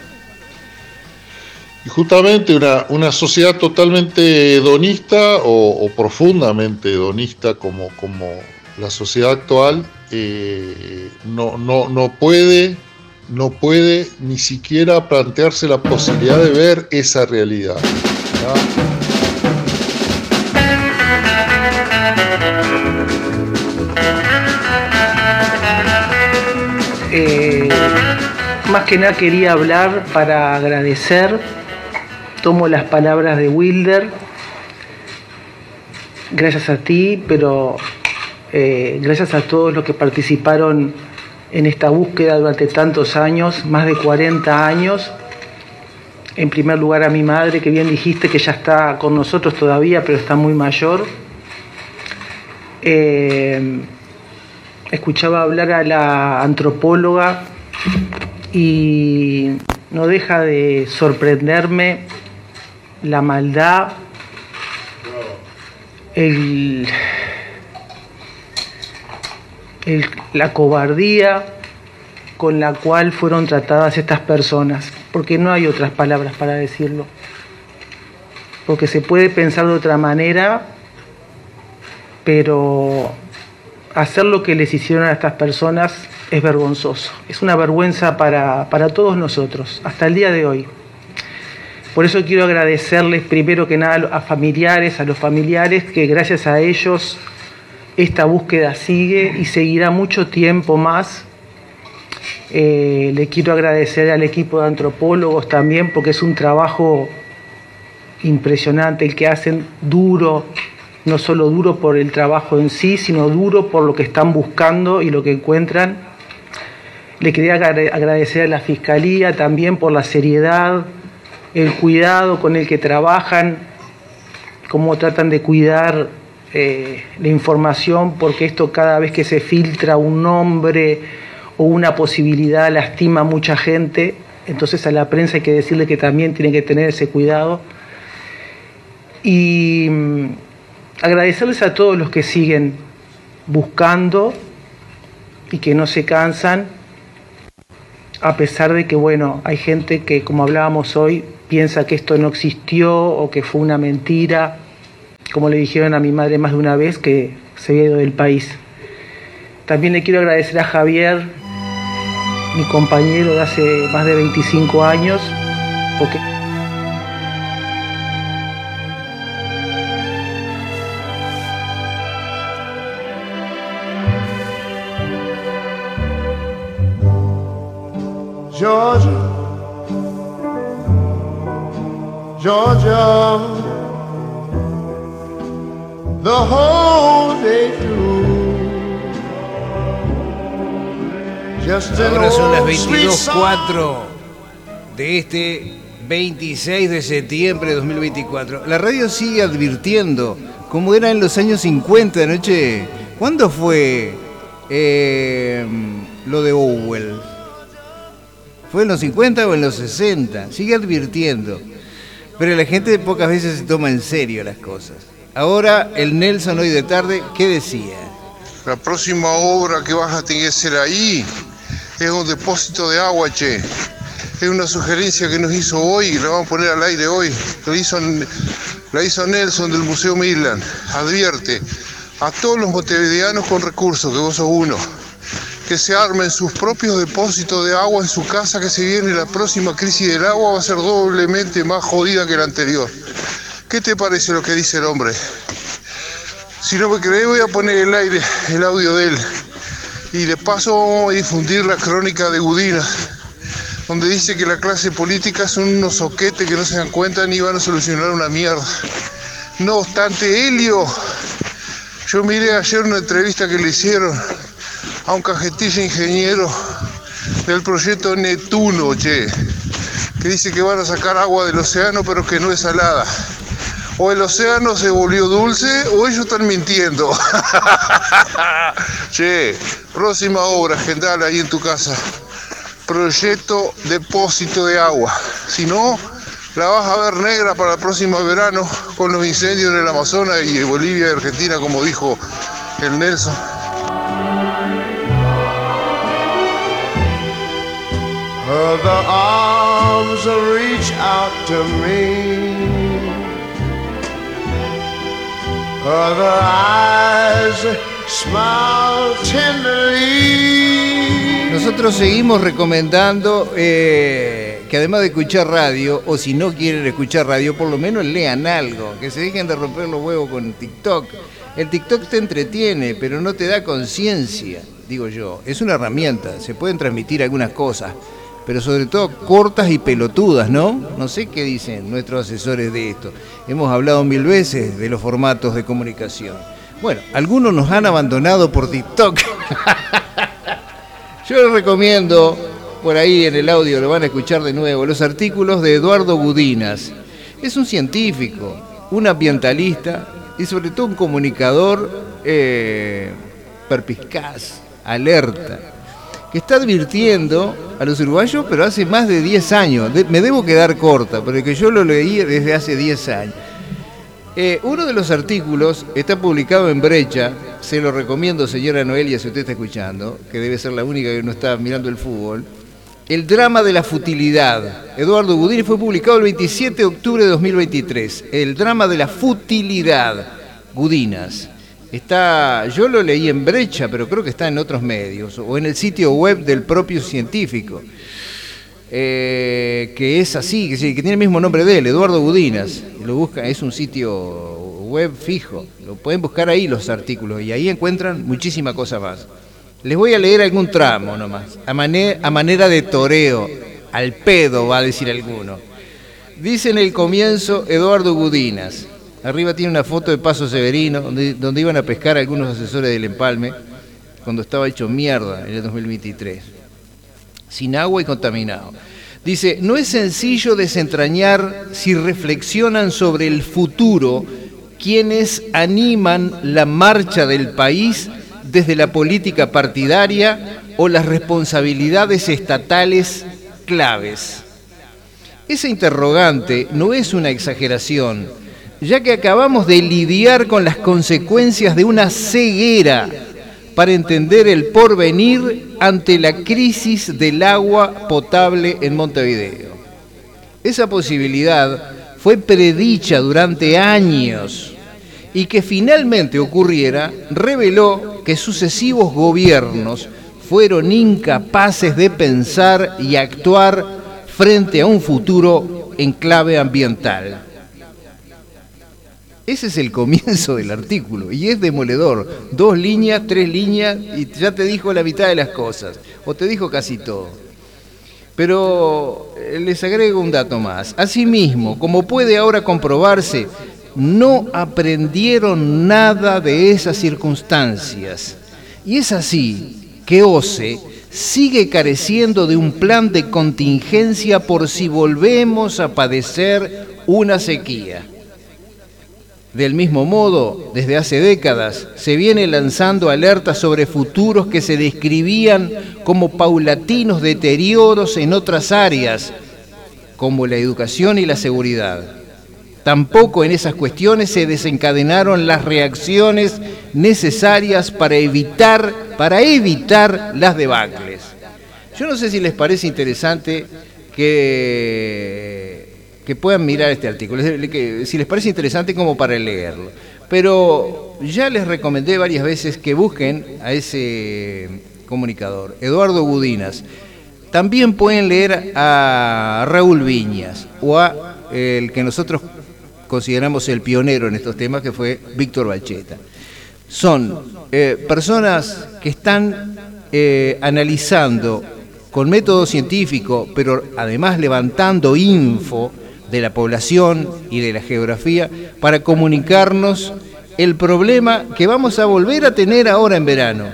Y justamente una, una sociedad totalmente hedonista o, o profundamente hedonista como, como la sociedad actual, eh, no, no, no puede, no puede ni siquiera plantearse la posibilidad de ver esa realidad, ¿no? Eh, más que nada quería hablar para agradecer. Tomo las palabras de Wilder. Gracias a ti, pero eh, gracias a todos los que participaron en esta búsqueda durante tantos años, más de cuarenta años. En primer lugar a mi madre, que bien dijiste que ya está con nosotros todavía, pero está muy mayor. Eh, escuchaba hablar a la antropóloga y no deja de sorprenderme la maldad, el, el, la cobardía con la cual fueron tratadas estas personas, porque no hay otras palabras para decirlo, porque se puede pensar de otra manera, pero hacer lo que les hicieron a estas personas es vergonzoso, es una vergüenza para, para todos nosotros, hasta el día de hoy. Por eso quiero agradecerles primero que nada a familiares, a los familiares que gracias a ellos esta búsqueda sigue y seguirá mucho tiempo más. Eh, le quiero agradecer al equipo de antropólogos también, porque es un trabajo impresionante el que hacen, duro, no solo duro por el trabajo en sí, sino duro por lo que están buscando y lo que encuentran. Le quería agradecer a la Fiscalía también por la seriedad, el cuidado con el que trabajan, cómo tratan de cuidar eh, la información, porque esto cada vez que se filtra un nombre o una posibilidad lastima a mucha gente. Entonces a la prensa hay que decirle que también tiene que tener ese cuidado. Y mmm, agradecerles a todos los que siguen buscando y que no se cansan, a pesar de que, bueno, hay gente que, como hablábamos hoy, piensa que esto no existió o que fue una mentira, como le dijeron a mi madre más de una vez, que se había ido del país. También le quiero agradecer a Javier, mi compañero de hace más de veinticinco años, porque... Georgia, Georgia, the whole day through. Just Ahora son las veintidós cuatro de este veintiséis de septiembre de dos mil veinticuatro. La radio sigue advirtiendo, como era en los años cincuenta, de noche. ¿Cuándo fue eh, lo de Orwell? ¿Fue en los cincuenta o en los sesenta? Sigue advirtiendo. Pero la gente pocas veces se toma en serio las cosas. Ahora, el Nelson hoy de tarde, ¿qué decía? La próxima obra que vas a tener que hacer ahí es un depósito de agua, che. Es una sugerencia que nos hizo hoy y la vamos a poner al aire hoy. La hizo, la hizo Nelson del Museo Midland. Advierte a todos los montevideanos con recursos, que vos sos uno, que se armen sus propios depósitos de agua en su casa, que se viene la próxima crisis del agua, va a ser doblemente más jodida que la anterior. ¿Qué te parece lo que dice el hombre? Si no me crees, voy a poner el aire, el audio de él. Y de paso vamos a difundir la crónica de Gudinas, donde dice que la clase política son unos soquetes que no se dan cuenta ni van a solucionar una mierda. No obstante, Helio, yo miré ayer una entrevista que le hicieron a un cajetilla ingeniero del proyecto Neptuno, che, que dice que van a sacar agua del océano pero que no es salada. O el océano se volvió dulce o ellos están mintiendo. Che, próxima obra, agendala ahí en tu casa. Proyecto depósito de agua. Si no, la vas a ver negra para el próximo verano con los incendios en el Amazonas y en Bolivia y Argentina, como dijo el Nelson. Other arms reach out to me, other eyes smile tenderly. Nosotros seguimos recomendando eh, que además de escuchar radio, o si no quieren escuchar radio, por lo menos lean algo, que se dejen de romper los huevos con TikTok. El TikTok te entretiene, pero no te da conciencia, digo yo. Es una herramienta, se pueden transmitir algunas cosas, pero sobre todo cortas y pelotudas, ¿no? No sé qué dicen nuestros asesores de esto. Hemos hablado mil veces de los formatos de comunicación. Bueno, algunos nos han abandonado por TikTok. Yo les recomiendo, por ahí en el audio lo van a escuchar de nuevo, los artículos de Eduardo Gudinas. Es un científico, un ambientalista y sobre todo un comunicador eh, perspicaz, alerta, que está advirtiendo a los uruguayos, pero hace más de diez años. De, me debo quedar corta, porque yo lo leí desde hace diez años. Eh, uno de los artículos está publicado en Brecha, se lo recomiendo, señora Noelia, si usted está escuchando, que debe ser la única que no está mirando el fútbol. El drama de la futilidad. Eduardo Gudinas, fue publicado el veintisiete de octubre de dos mil veintitrés. El drama de la futilidad. Gudinas. Está, yo lo leí en Brecha, pero creo que está en otros medios, o en el sitio web del propio científico, eh, que es así, que, que tiene el mismo nombre de él, Eduardo Gudinas. Lo busca, es un sitio web fijo. Lo pueden buscar ahí los artículos y ahí encuentran muchísima cosa más. Les voy a leer algún tramo nomás, a, mané- a manera de toreo, al pedo va a decir alguno. Dice en el comienzo Eduardo Gudinas, arriba tiene una foto de Paso Severino, donde, donde iban a pescar algunos asesores del empalme, cuando estaba hecho mierda en el dos mil veintitrés, sin agua y contaminado. Dice, no es sencillo desentrañar si reflexionan sobre el futuro quienes animan la marcha del país desde la política partidaria o las responsabilidades estatales claves. Esa interrogante no es una exageración, ya que acabamos de lidiar con las consecuencias de una ceguera para entender el porvenir ante la crisis del agua potable en Montevideo. Esa posibilidad fue predicha durante años y que finalmente ocurriera reveló que sucesivos gobiernos fueron incapaces de pensar y actuar frente a un futuro en clave ambiental. Ese es el comienzo del artículo y es demoledor. Dos líneas, tres líneas y ya te dijo la mitad de las cosas, o te dijo casi todo. Pero les agrego un dato más. Asimismo, como puede ahora comprobarse, no aprendieron nada de esas circunstancias. Y es así que OCE sigue careciendo de un plan de contingencia por si volvemos a padecer una sequía. Del mismo modo, desde hace décadas se viene lanzando alertas sobre futuros que se describían como paulatinos deterioros en otras áreas, como la educación y la seguridad. Tampoco en esas cuestiones se desencadenaron las reacciones necesarias para evitar, para evitar las debacles. Yo no sé si les parece interesante que... que puedan mirar este artículo, que, si les parece interesante como para leerlo. Pero ya les recomendé varias veces que busquen a ese comunicador, Eduardo Gudinas. También pueden leer a Raúl Viñas o a el que nosotros consideramos el pionero en estos temas, que fue Víctor Balcheta. Son eh, personas que están eh, analizando con método científico, pero además levantando info de la población y de la geografía para comunicarnos el problema que vamos a volver a tener ahora en verano.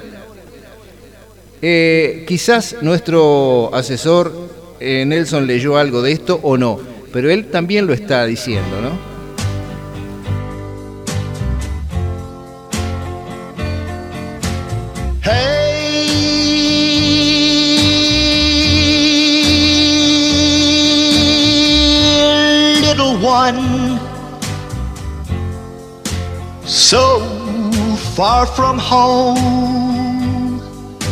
Eh, quizás nuestro asesor eh, Nelson leyó algo de esto o no, pero él también lo está diciendo, ¿no? One so far from home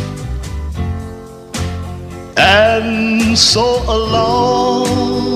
and so alone.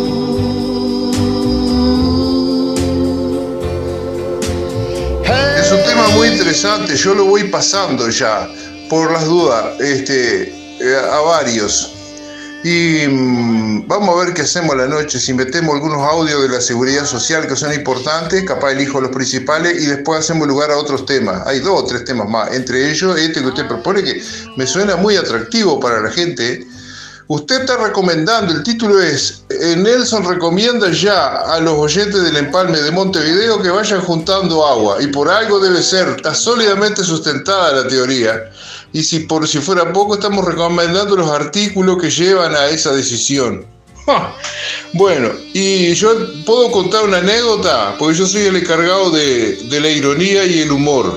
Es un tema muy interesante, yo lo voy pasando ya, por las dudas, este, a varios. Y mmm, vamos a ver qué hacemos a la noche, si metemos algunos audios de la seguridad social que son importantes, capaz elijo los principales y después hacemos lugar a otros temas. Hay dos o tres temas más, entre ellos este que usted propone, que me suena muy atractivo para la gente. Usted está recomendando, el título es eh, Nelson recomienda ya a los oyentes del empalme de Montevideo que vayan juntando agua, y por algo debe ser, está sólidamente sustentada la teoría. Y si por si fuera poco, estamos recomendando los artículos que llevan a esa decisión. ¡Ja! Bueno, y yo puedo contar una anécdota, porque yo soy el encargado de, de la ironía y el humor.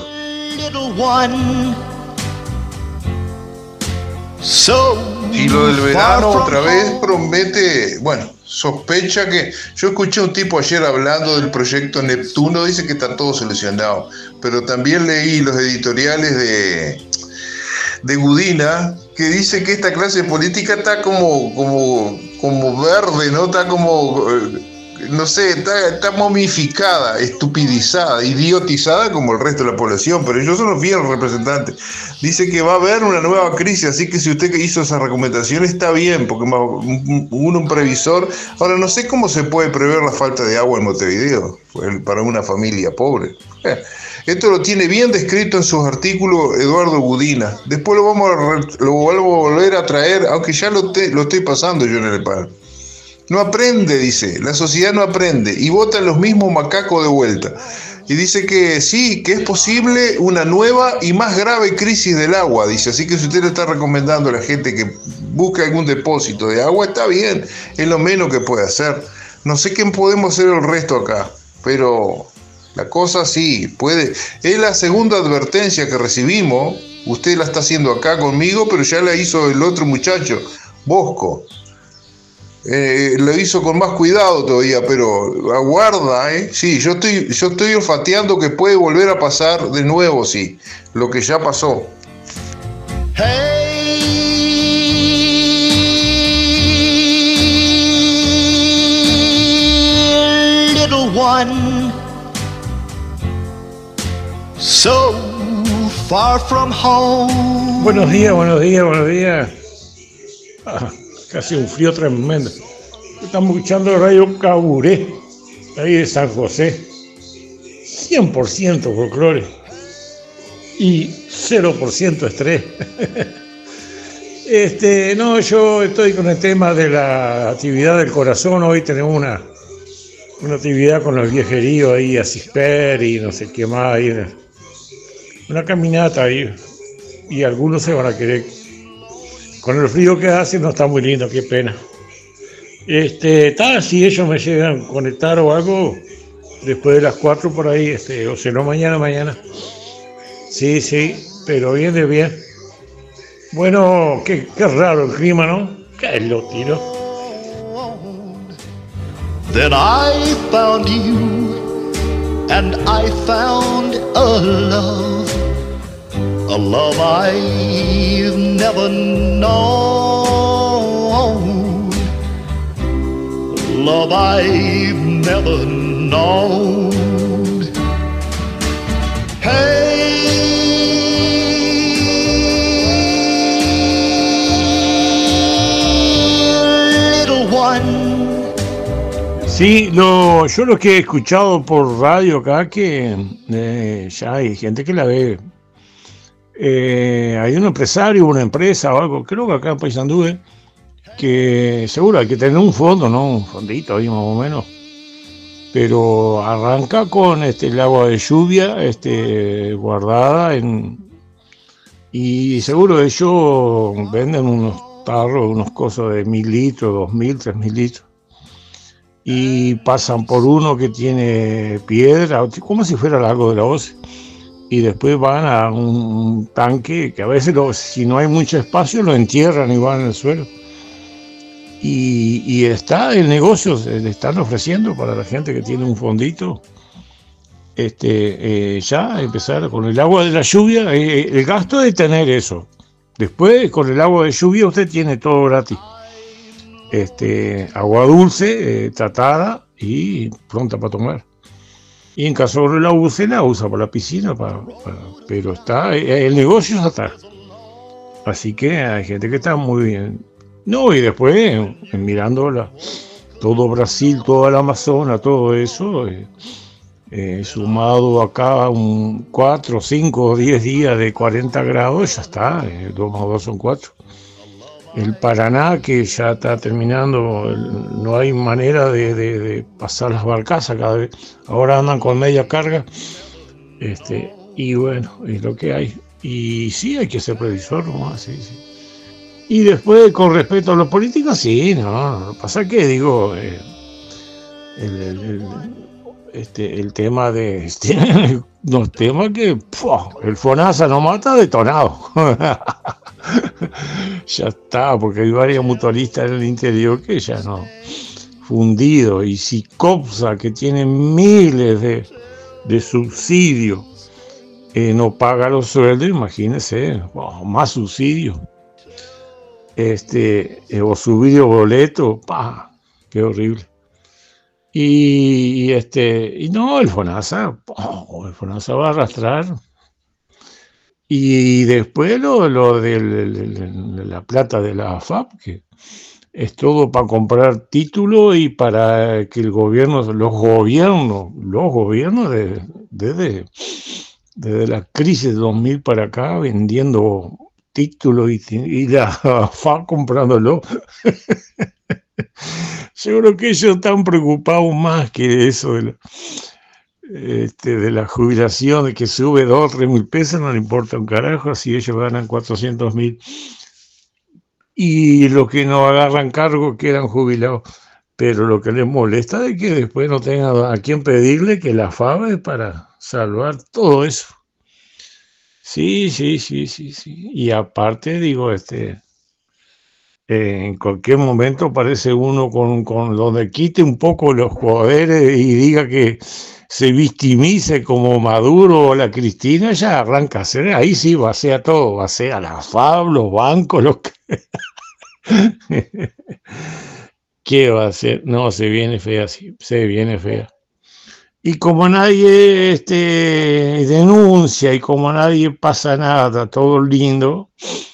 Y lo del verano otra vez promete, bueno, sospecha que... Yo escuché a un tipo ayer hablando del proyecto Neptuno, dice que está todo solucionado, pero también leí los editoriales de... de Gudina, que dice que esta clase política está como, como, como verde, ¿no? Está como, no sé, está, está momificada, estupidizada, idiotizada como el resto de la población, pero ellos son los fieles representantes. Dice que va a haber una nueva crisis, así que si usted hizo esa recomendación está bien, porque uno un previsor. Ahora, no sé cómo se puede prever la falta de agua en Montevideo para una familia pobre. Esto lo tiene bien descrito en sus artículos Eduardo Budina. Después lo vamos a, lo vuelvo a volver a traer, aunque ya lo, te, lo estoy pasando yo en el pan. No aprende, dice, la sociedad no aprende y votan los mismos macacos de vuelta. Y dice que sí, que es posible una nueva y más grave crisis del agua, dice. Así que si usted le está recomendando a la gente que busque algún depósito de agua, está bien, es lo menos que puede hacer. No sé qué podemos hacer el resto acá, pero la cosa sí, puede. Es la segunda advertencia que recibimos, usted la está haciendo acá conmigo, pero ya la hizo el otro muchacho, Bosco. Eh, lo hizo con más cuidado todavía, pero aguarda, ¿eh? Sí, yo estoy, yo estoy olfateando que puede volver a pasar de nuevo, sí, lo que ya pasó. Hey, little one, so far from home. Buenos días, buenos días, buenos días. Ah, casi un frío tremendo. Estamos escuchando Radio Caburé, ahí de San José. cien por ciento folclore y cero por ciento estrés. Este, no, yo estoy con el tema de la actividad del corazón. Hoy tenemos una, una actividad con los viejeríos ahí a Cisper y no sé qué más. Ahí, una caminata ahí. Y algunos se van a querer. Con el frío que hace no está muy lindo, qué pena. Este, tal, si ellos me llegan a conectar o algo, después de las cuatro por ahí, este, o si no, mañana, mañana. Sí, sí, pero viene bien. Bueno, qué, qué raro el clima, ¿no? ¿Qué lo tiro? Then I found you, and I found a love, a love I've never known, love I've never known. Hey, little one. Sí, lo, yo lo que he escuchado por radio acá, que eh, ya hay gente que la ve. Eh, hay un empresario, una empresa o algo, creo que acá en Paysandú, eh, que seguro hay que tener un fondo, ¿no? Un fondito ahí más o menos. Pero arranca con este, el agua de lluvia este, guardada en, y seguro ellos venden unos tarros, unos cosas de mil litros, dos mil, tres mil litros. Y pasan por uno que tiene piedra, como si fuera el lago de la Oce. Y después van a un tanque que a veces, lo, si no hay mucho espacio, lo entierran y van en el suelo. Y, y está el negocio, le están ofreciendo para la gente que tiene un fondito, este, eh, ya empezar con el agua de la lluvia. Eh, el gasto de tener eso. Después, con el agua de lluvia, usted tiene todo gratis. Este, agua dulce, eh, tratada y pronta para tomar. Y en caso de la use, la usa para la piscina, para, para, pero está, el negocio está. Así que hay gente que está muy bien. No, y después, eh, mirando la, todo Brasil, toda la Amazonas, todo eso, eh, eh, sumado acá un cuatro, cinco, diez días de cuarenta grados, ya está, eh, dos más dos son cuatro. El Paraná, que ya está terminando, no hay manera de, de, de pasar las barcazas cada vez. Ahora andan con media carga. Este, y bueno, es lo que hay. Y sí, hay que ser previsor nomás, sí, sí. Y después, con respecto a los políticos, sí, no. Lo que pasa es que, digo, eh, el, el, el, este, el tema de... Este, los temas que... ¡pua! El FONASA no mata detonado. Ya está, porque hay varios mutualistas en el interior que ya no, fundido, y Sicopsa, que tiene miles de, de subsidios, eh, no paga los sueldos, imagínense, wow, más subsidios, este, eh, o subir boleto, pa, qué horrible. Y, y este, y no, el FONASA, oh, el FONASA va a arrastrar. Y después lo, lo de la plata de la A F A P, que es todo para comprar títulos y para que el gobierno, los gobiernos, los gobiernos de, desde, desde la crisis de dos mil para acá vendiendo títulos y, y la A F A P comprándolo. Yo creo que ellos están preocupados más que eso de la, este, de la jubilación, de que sube dos o tres mil pesos, no le importa un carajo, si ellos ganan cuatrocientos mil. Y los que no agarran cargo quedan jubilados. Pero lo que les molesta es que después no tengan a quién pedirle que la F A B es para salvar todo eso. Sí, sí, sí, sí, sí. Y aparte, digo, este... Eh, en cualquier momento aparece uno con, con donde quite un poco los poderes y diga que se victimice como Maduro o la Cristina, ya arranca a hacer, ahí sí vacía todo, vacía la F A B, los bancos, los ¿qué va a hacer? No, se viene fea, sí, se viene fea. Y como nadie este, denuncia y como nadie pasa nada, todo lindo,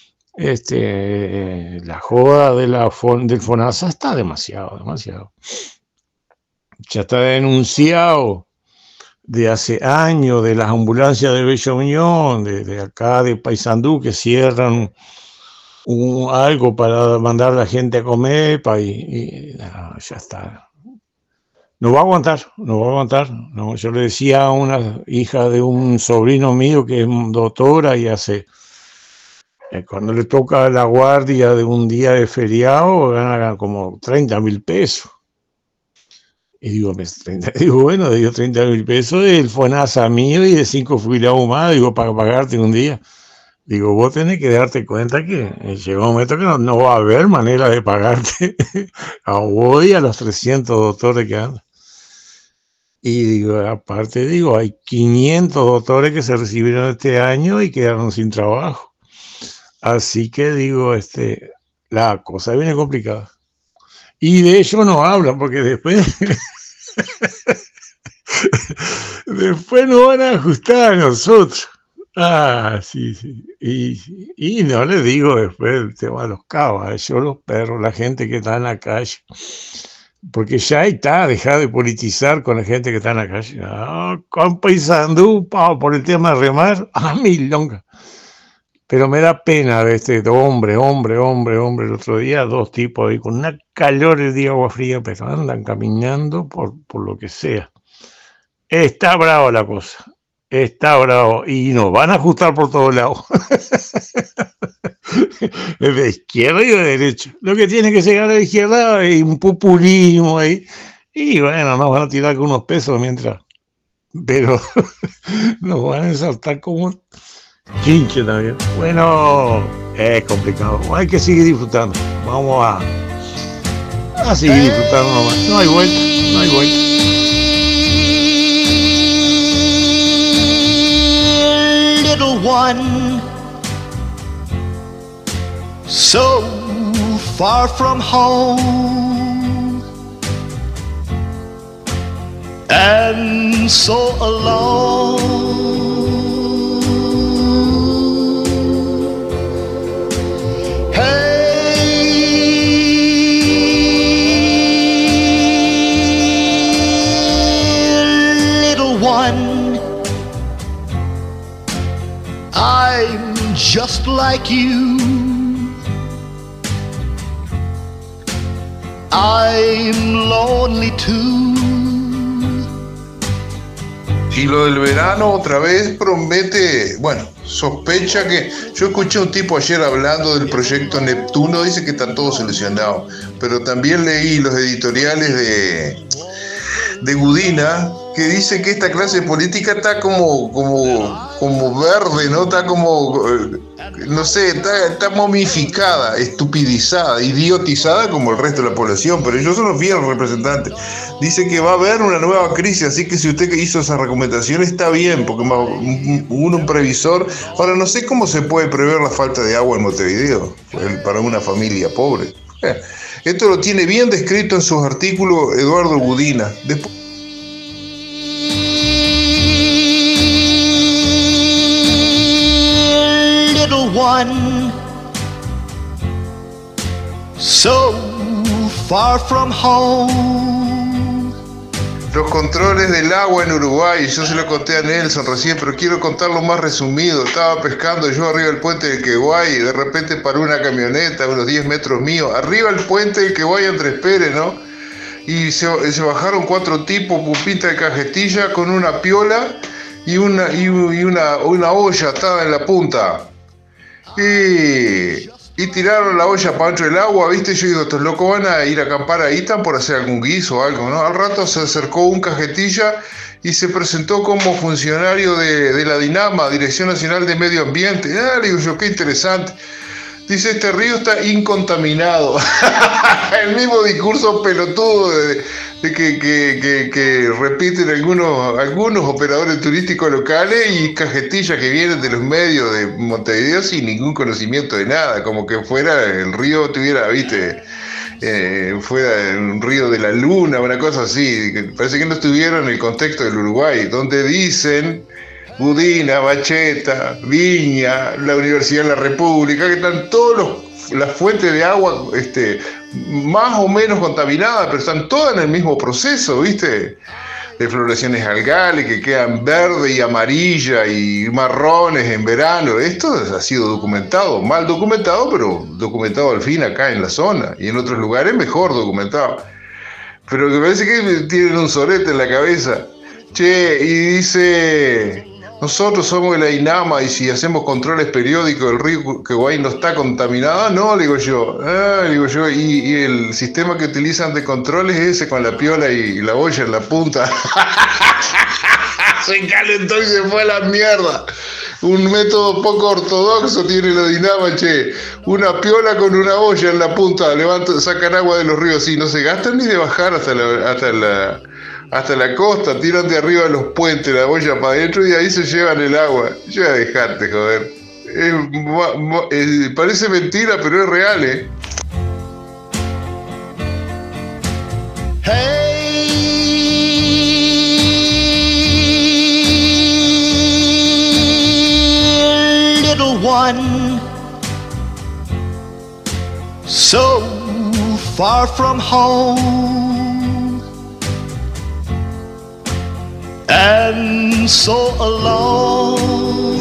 Este, la joda de la, del FONASA está demasiado, demasiado. Ya está denunciado de hace años de las ambulancias de Bella Unión, de, de acá de Paysandú, que cierran un, algo para mandar a la gente a comer, pa, y, y no, ya está. No va a aguantar, no va a aguantar. No, yo le decía a una hija de un sobrino mío que es doctora y hace... Cuando le toca la guardia de un día de feriado, gana como treinta mil pesos. Y digo, treinta, digo bueno, digo treinta mil pesos del FONASA mío y de cinco jubilados más, digo, para pagarte un día. Digo, vos tenés que darte cuenta que llega un momento que no, no va a haber manera de pagarte a vos y a los trescientos doctores que andan. Y digo, aparte, digo, hay quinientos doctores que se recibieron este año y quedaron sin trabajo. Así que digo, este, la cosa viene complicada. Y de ello no hablan, porque después, después nos van a ajustar a nosotros. Ah, sí, sí. Y, y no les digo después el tema de los caballos, los perros, la gente que está en la calle. Porque ya está, dejar de politizar con la gente que está en la calle. Ah, con Paysandú, por el tema de remar, ah, milonga. Pero me da pena de este hombre, hombre, hombre, hombre. El otro día dos tipos ahí con una calor el día agua fría, pero andan caminando por, por lo que sea. Está bravo la cosa. Está bravo. Y nos van a ajustar por todos lados. De izquierda y de derecha. Lo que tiene que llegar a la izquierda es un populismo ahí. Y bueno, nos van a tirar con unos pesos mientras. Pero nos van a ensartar como... chinche también. Bueno, es complicado. Hay que seguir disfrutando. Vamos a, a seguir disfrutando nomás. No hay vuelta, no hay vuelta. Little one, so far from home, and so alone. I'm just like you. I'm lonely too. Y lo del verano otra vez promete, bueno, sospecha que... Yo escuché a un tipo ayer hablando del proyecto Neptuno, dice que está todo solucionado, pero también leí los editoriales de, de Gudina, que dice que esta clase política está como, como, como verde, ¿no? Está como, no sé, está, está momificada, estupidizada, idiotizada como el resto de la población, pero ellos son los fieles representantes. Dice que va a haber una nueva crisis, así que si usted que hizo esa recomendación está bien, porque uno un previsor. Ahora, no sé cómo se puede prever la falta de agua en Montevideo para una familia pobre. Esto lo tiene bien descrito en sus artículos Eduardo Budina. Después... Little one, so far from home. Los controles del agua en Uruguay, yo se lo conté a Nelson recién, pero quiero contarlo más resumido. Estaba pescando yo arriba del puente del Queguay y de repente paró una camioneta a unos diez metros mío, arriba del puente del Queguay en Tres Pérez, ¿no? Y se, se bajaron cuatro tipos, pupita de cajetilla, con una piola y una, y, y una, una olla atada en la punta. Y, y tiraron la olla para dentro del agua, ¿viste? Yo digo, estos locos van a ir a acampar ahí, están por hacer algún guiso o algo, ¿no? Al rato se acercó un cajetilla y se presentó como funcionario de, de la DINAMA, Dirección Nacional de Medio Ambiente. Ah, le digo yo, qué interesante. Dice, este río está incontaminado. El mismo discurso pelotudo de, de que, que, que, que repiten algunos, algunos operadores turísticos locales y cajetillas que vienen de los medios de Montevideo sin ningún conocimiento de nada, como que fuera el río tuviera, viste, eh, fuera un río de la luna, una cosa así. Que parece que no estuvieron en el contexto del Uruguay, donde dicen Budina, Bacheta, Viña, la Universidad de la República, que están todas las fuentes de agua este, más o menos contaminadas, pero están todas en el mismo proceso, ¿viste? De floraciones algales que quedan verde y amarilla y marrones en verano. Esto ha sido documentado, mal documentado, pero documentado al fin acá en la zona, y en otros lugares mejor documentado. Pero me parece que tienen un sorete en la cabeza. Che, y dice... Nosotros somos de la INAMA y si hacemos controles periódicos del río Queguay no está contaminado. No, le digo yo. Ah, le digo yo. Y, y el sistema que utilizan de controles es ese con la piola y, y la olla en la punta. Se calentó y se fue a la mierda. Un método poco ortodoxo tiene la DINAMA, che. Una piola con una olla en la punta. Levantan, sacan agua de los ríos y no se gastan ni de bajar hasta la... Hasta la hasta la costa, tiran de arriba de los puentes la olla para adentro y de ahí se llevan el agua. Yo voy a dejarte, joder. Es, es, parece mentira, pero es real, ¿eh? Hey, little one, so far from home. And so alone.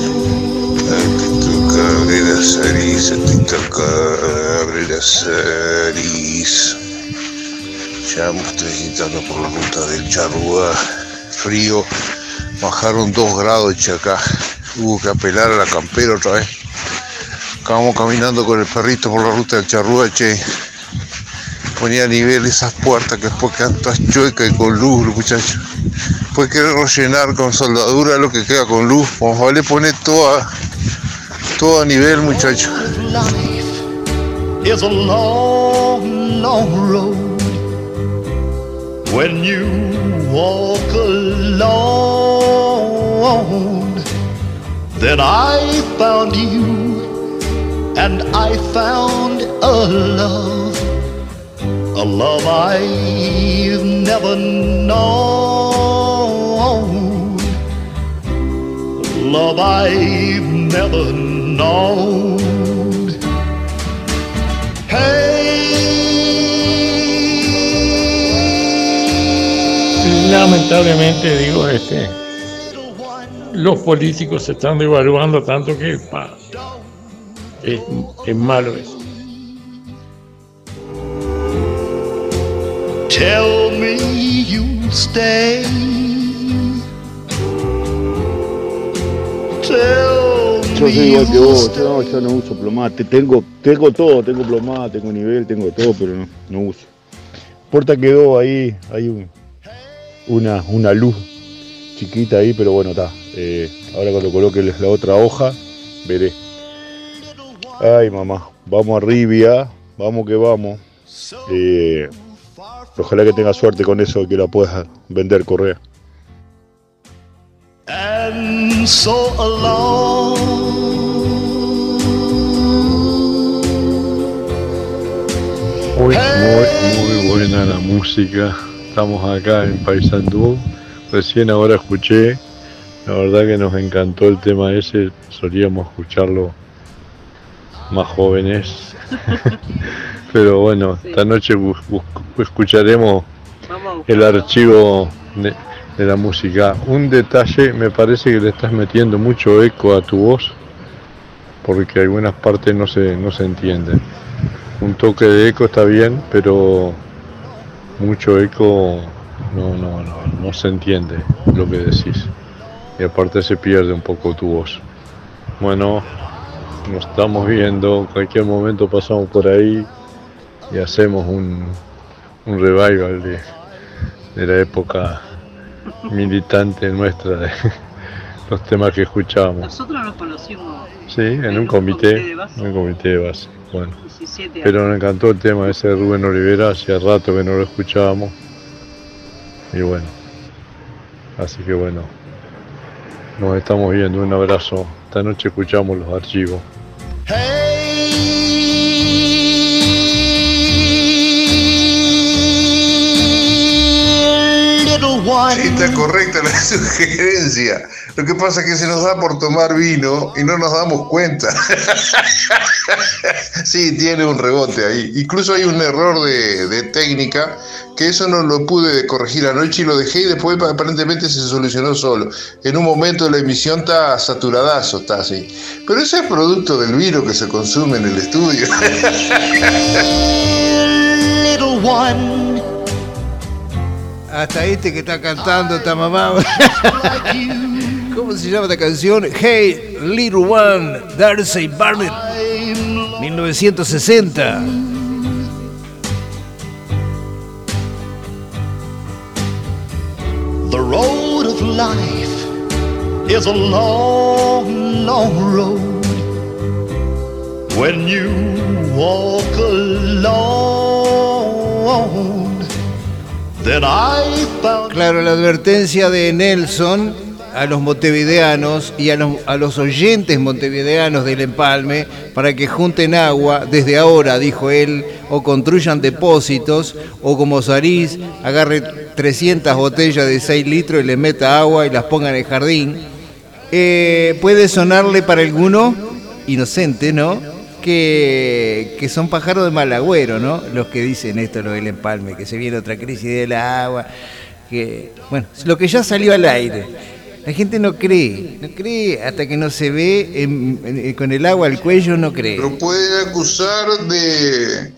Cabrera Saris, Cabrera Saris. Ya vamos transitando por la ruta del Charrúa. Frío, bajaron dos grados de acá. Hubo que apelar a la campera otra vez. Acabamos caminando con el perrito por la ruta del Charrúa, che. Ponía a nivel esas puertas que después quedan todas chuecas y con luz, muchachos. Después querer rellenar con soldadura lo que queda con luz. Vamos a le poner todo a, todo a nivel, muchachos. Life is a long, long road. When you walk alone, then I found you, and I found a love. A love I've never known. Love I've never known. Hey. Lamentablemente, digo, este, los políticos se están devaluando tanto que pa, es, es malo eso. Tell me you'll stay. Tell Yo soy igual que vos, yo no, yo no uso plomate. Tengo, tengo todo, tengo plomate, tengo nivel, tengo todo, pero no, no uso. Puerta quedó ahí, hay un, una, una luz chiquita ahí, pero bueno, está. Eh, ahora cuando coloque la otra hoja, veré. Ay, mamá, vamos arriba, vamos que vamos. Eh, Ojalá que tengas suerte con eso, que la puedas vender, Correa. And so alone. Muy, muy, muy buena la música. Estamos acá en Paysandú. Recién ahora escuché. La verdad que nos encantó el tema ese. Solíamos escucharlo más jóvenes. Pero bueno, esta noche bus- bus- escucharemos el archivo de, de la música. Un detalle, me parece que le estás metiendo mucho eco a tu voz, porque algunas partes no se, no se entienden. Un toque de eco está bien, pero mucho eco no, no, no, no se entiende lo que decís. Y aparte se pierde un poco tu voz. Bueno, nos estamos viendo, en cualquier momento pasamos por ahí y hacemos un, un revival de, de la época militante nuestra, de los temas que escuchábamos. Nosotros nos conocimos. Sí, en un comité, en un comité de base. Bueno, diecisiete pero años. me encantó el tema ese de Rubén Olivera, hacía rato que no lo escuchábamos. Y bueno, así que bueno, nos estamos viendo, un abrazo. Esta noche escuchamos los archivos. Sí, está correcta la sugerencia. Lo que pasa es que se nos da por tomar vino y no nos damos cuenta. Sí, tiene un rebote ahí. Incluso hay un error de, de técnica, que eso no lo pude corregir anoche y lo dejé y después aparentemente se solucionó solo. En un momento de la emisión está saturadazo, está así. Pero ese es producto del vino que se consume en el estudio. Little one. Hasta este que está cantando está mamá. ¿Cómo se llama esta canción? Hey, Little One, Darcy Barnett, mil novecientos sesenta. The road of life is a long, long road. When you walk alone, then I found. Claro, la advertencia de Nelson a los montevideanos y a los, a los oyentes montevideanos del Empalme para que junten agua desde ahora, dijo él, o construyan depósitos, o como Sarís agarre trescientas botellas de seis litros y le meta agua y las ponga en el jardín. Eh, puede sonarle para alguno inocente, ¿no? Que, que son pájaros de mal agüero, ¿no? Los que dicen esto, lo del Empalme, que se viene otra crisis del agua, que, bueno, lo que ya salió al aire. La gente no cree, no cree hasta que no se ve en, en, con el agua al cuello, no cree. Lo pueden acusar de,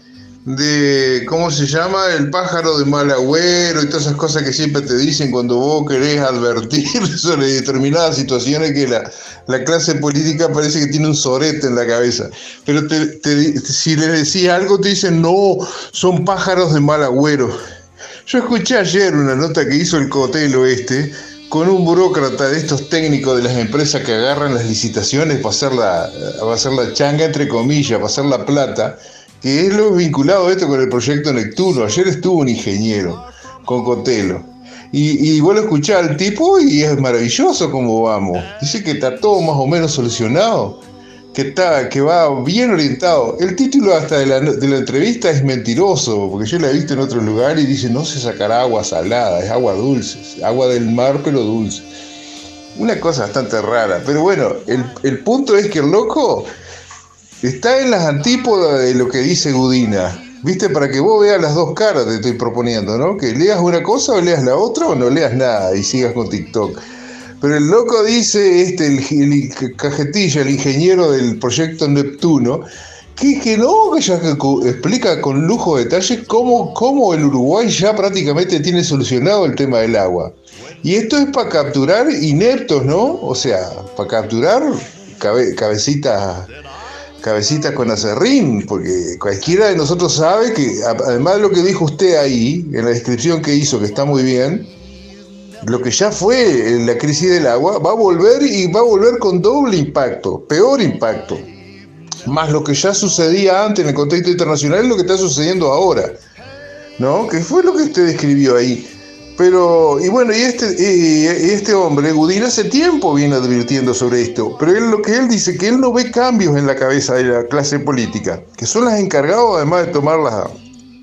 de, ¿cómo se llama? El pájaro de mal agüero y todas esas cosas que siempre te dicen cuando vos querés advertir sobre determinadas situaciones que la, la clase política parece que tiene un sorete en la cabeza. Pero te, te, si le decís algo te dicen, no, son pájaros de mal agüero. Yo escuché ayer una nota que hizo el Cotelo este, con un burócrata de estos técnicos de las empresas que agarran las licitaciones para hacer la, para hacer la changa, entre comillas, para hacer la plata, que es lo vinculado a esto con el proyecto Neptuno. Ayer estuvo un ingeniero con Cotelo. Y, y vos lo escuchás al tipo y es maravilloso cómo vamos. Dice que está todo más o menos solucionado, que, está, que va bien orientado. El título hasta de la, de la entrevista es mentiroso, porque yo la he visto en otro lugar y dice no se sacará agua salada, es agua dulce, agua del mar pero dulce. Una cosa bastante rara, pero bueno, el, el punto es que el loco está en las antípodas de lo que dice Gudina. ¿Viste? Para que vos veas las dos caras te estoy proponiendo, ¿no? Que leas una cosa o leas la otra o no leas nada y sigas con TikTok. Pero el loco dice, este, el, el Cajetilla, el ingeniero del proyecto Neptuno, que, que no, que ya explica con lujo de detalle cómo, cómo el Uruguay ya prácticamente tiene solucionado el tema del agua. Y esto es para capturar ineptos, ¿no? O sea, para capturar cabe, cabecitas, cabecitas con acerrín, porque cualquiera de nosotros sabe que, además de lo que dijo usted ahí, en la descripción que hizo, que está muy bien, lo que ya fue la crisis del agua va a volver y va a volver con doble impacto, peor impacto. Más lo que ya sucedía antes en el contexto internacional es lo que está sucediendo ahora, ¿no? Que fue lo que usted describió ahí. Pero, y bueno, y este, y, y este hombre, Gudina, hace tiempo viene advirtiendo sobre esto, pero él, lo que él dice, que él no ve cambios en la cabeza de la clase política, que son las encargadas además de tomar las,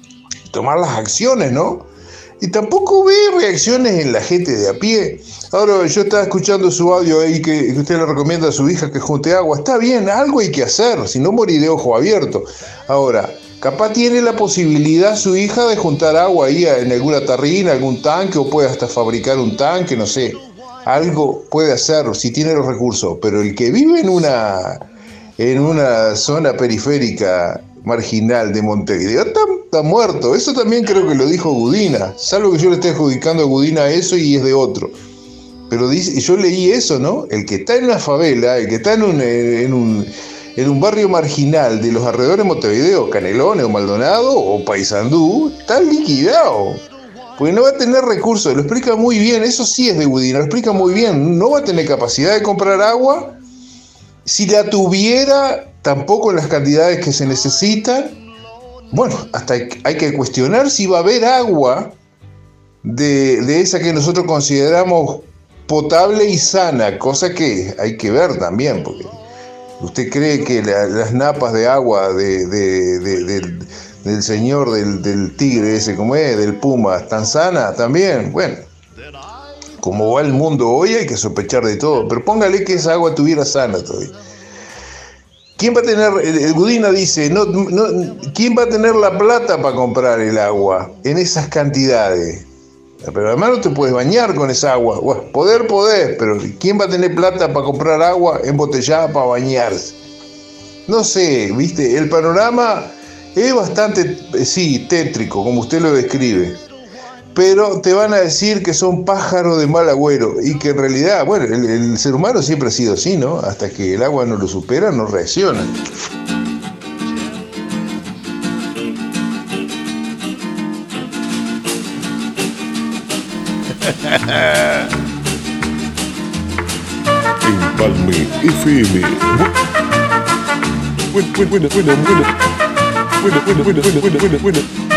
tomar las acciones, ¿no? Y tampoco ve reacciones en la gente de a pie. Ahora, yo estaba escuchando su audio ahí que, que usted le recomienda a su hija que junte agua. Está bien, algo hay que hacer, si no morir de ojo abierto. Ahora, capaz tiene la posibilidad su hija de juntar agua ahí en alguna tarrina, algún tanque, o puede hasta fabricar un tanque, no sé. Algo puede hacer si tiene los recursos. Pero el que vive en una, en una zona periférica marginal de Montevideo está, está muerto. Eso también creo que lo dijo Gudina, salvo que yo le esté adjudicando a Gudina eso y es de otro, pero dice, yo leí eso, ¿no? El que está en una favela, el que está en un, en un, en un barrio marginal de los alrededores de Montevideo, Canelones o Maldonado o Paysandú, está liquidado, porque no va a tener recursos. Lo explica muy bien, eso sí es de Gudina, lo explica muy bien. No va a tener capacidad de comprar agua. Si la tuviera, tampoco en las cantidades que se necesitan. Bueno, hasta hay, hay que cuestionar si va a haber agua de, de esa que nosotros consideramos potable y sana, cosa que hay que ver también, porque usted cree que la, las napas de agua de, de, de, de, del señor del, del tigre ese, como es, del puma, están sanas también. Bueno, como va el mundo hoy hay que sospechar de todo, pero póngale que esa agua estuviera sana todavía. ¿Quién va a tener, el Gudina dice, no, no, ¿quién va a tener la plata para comprar el agua en esas cantidades? Pero además no te puedes bañar con esa agua. Bueno, poder, poder, pero ¿quién va a tener plata para comprar agua embotellada para bañarse? No sé, viste, el panorama es bastante, sí, tétrico, como usted lo describe. Pero te van a decir que son pájaros de mal agüero y que en realidad, bueno, el, el ser humano siempre ha sido así, ¿no? Hasta que el agua no lo supera, no reacciona. Empalme F M. Buena, buena, buena, buena, buena, buena, buena, buena, buena, buena, buena.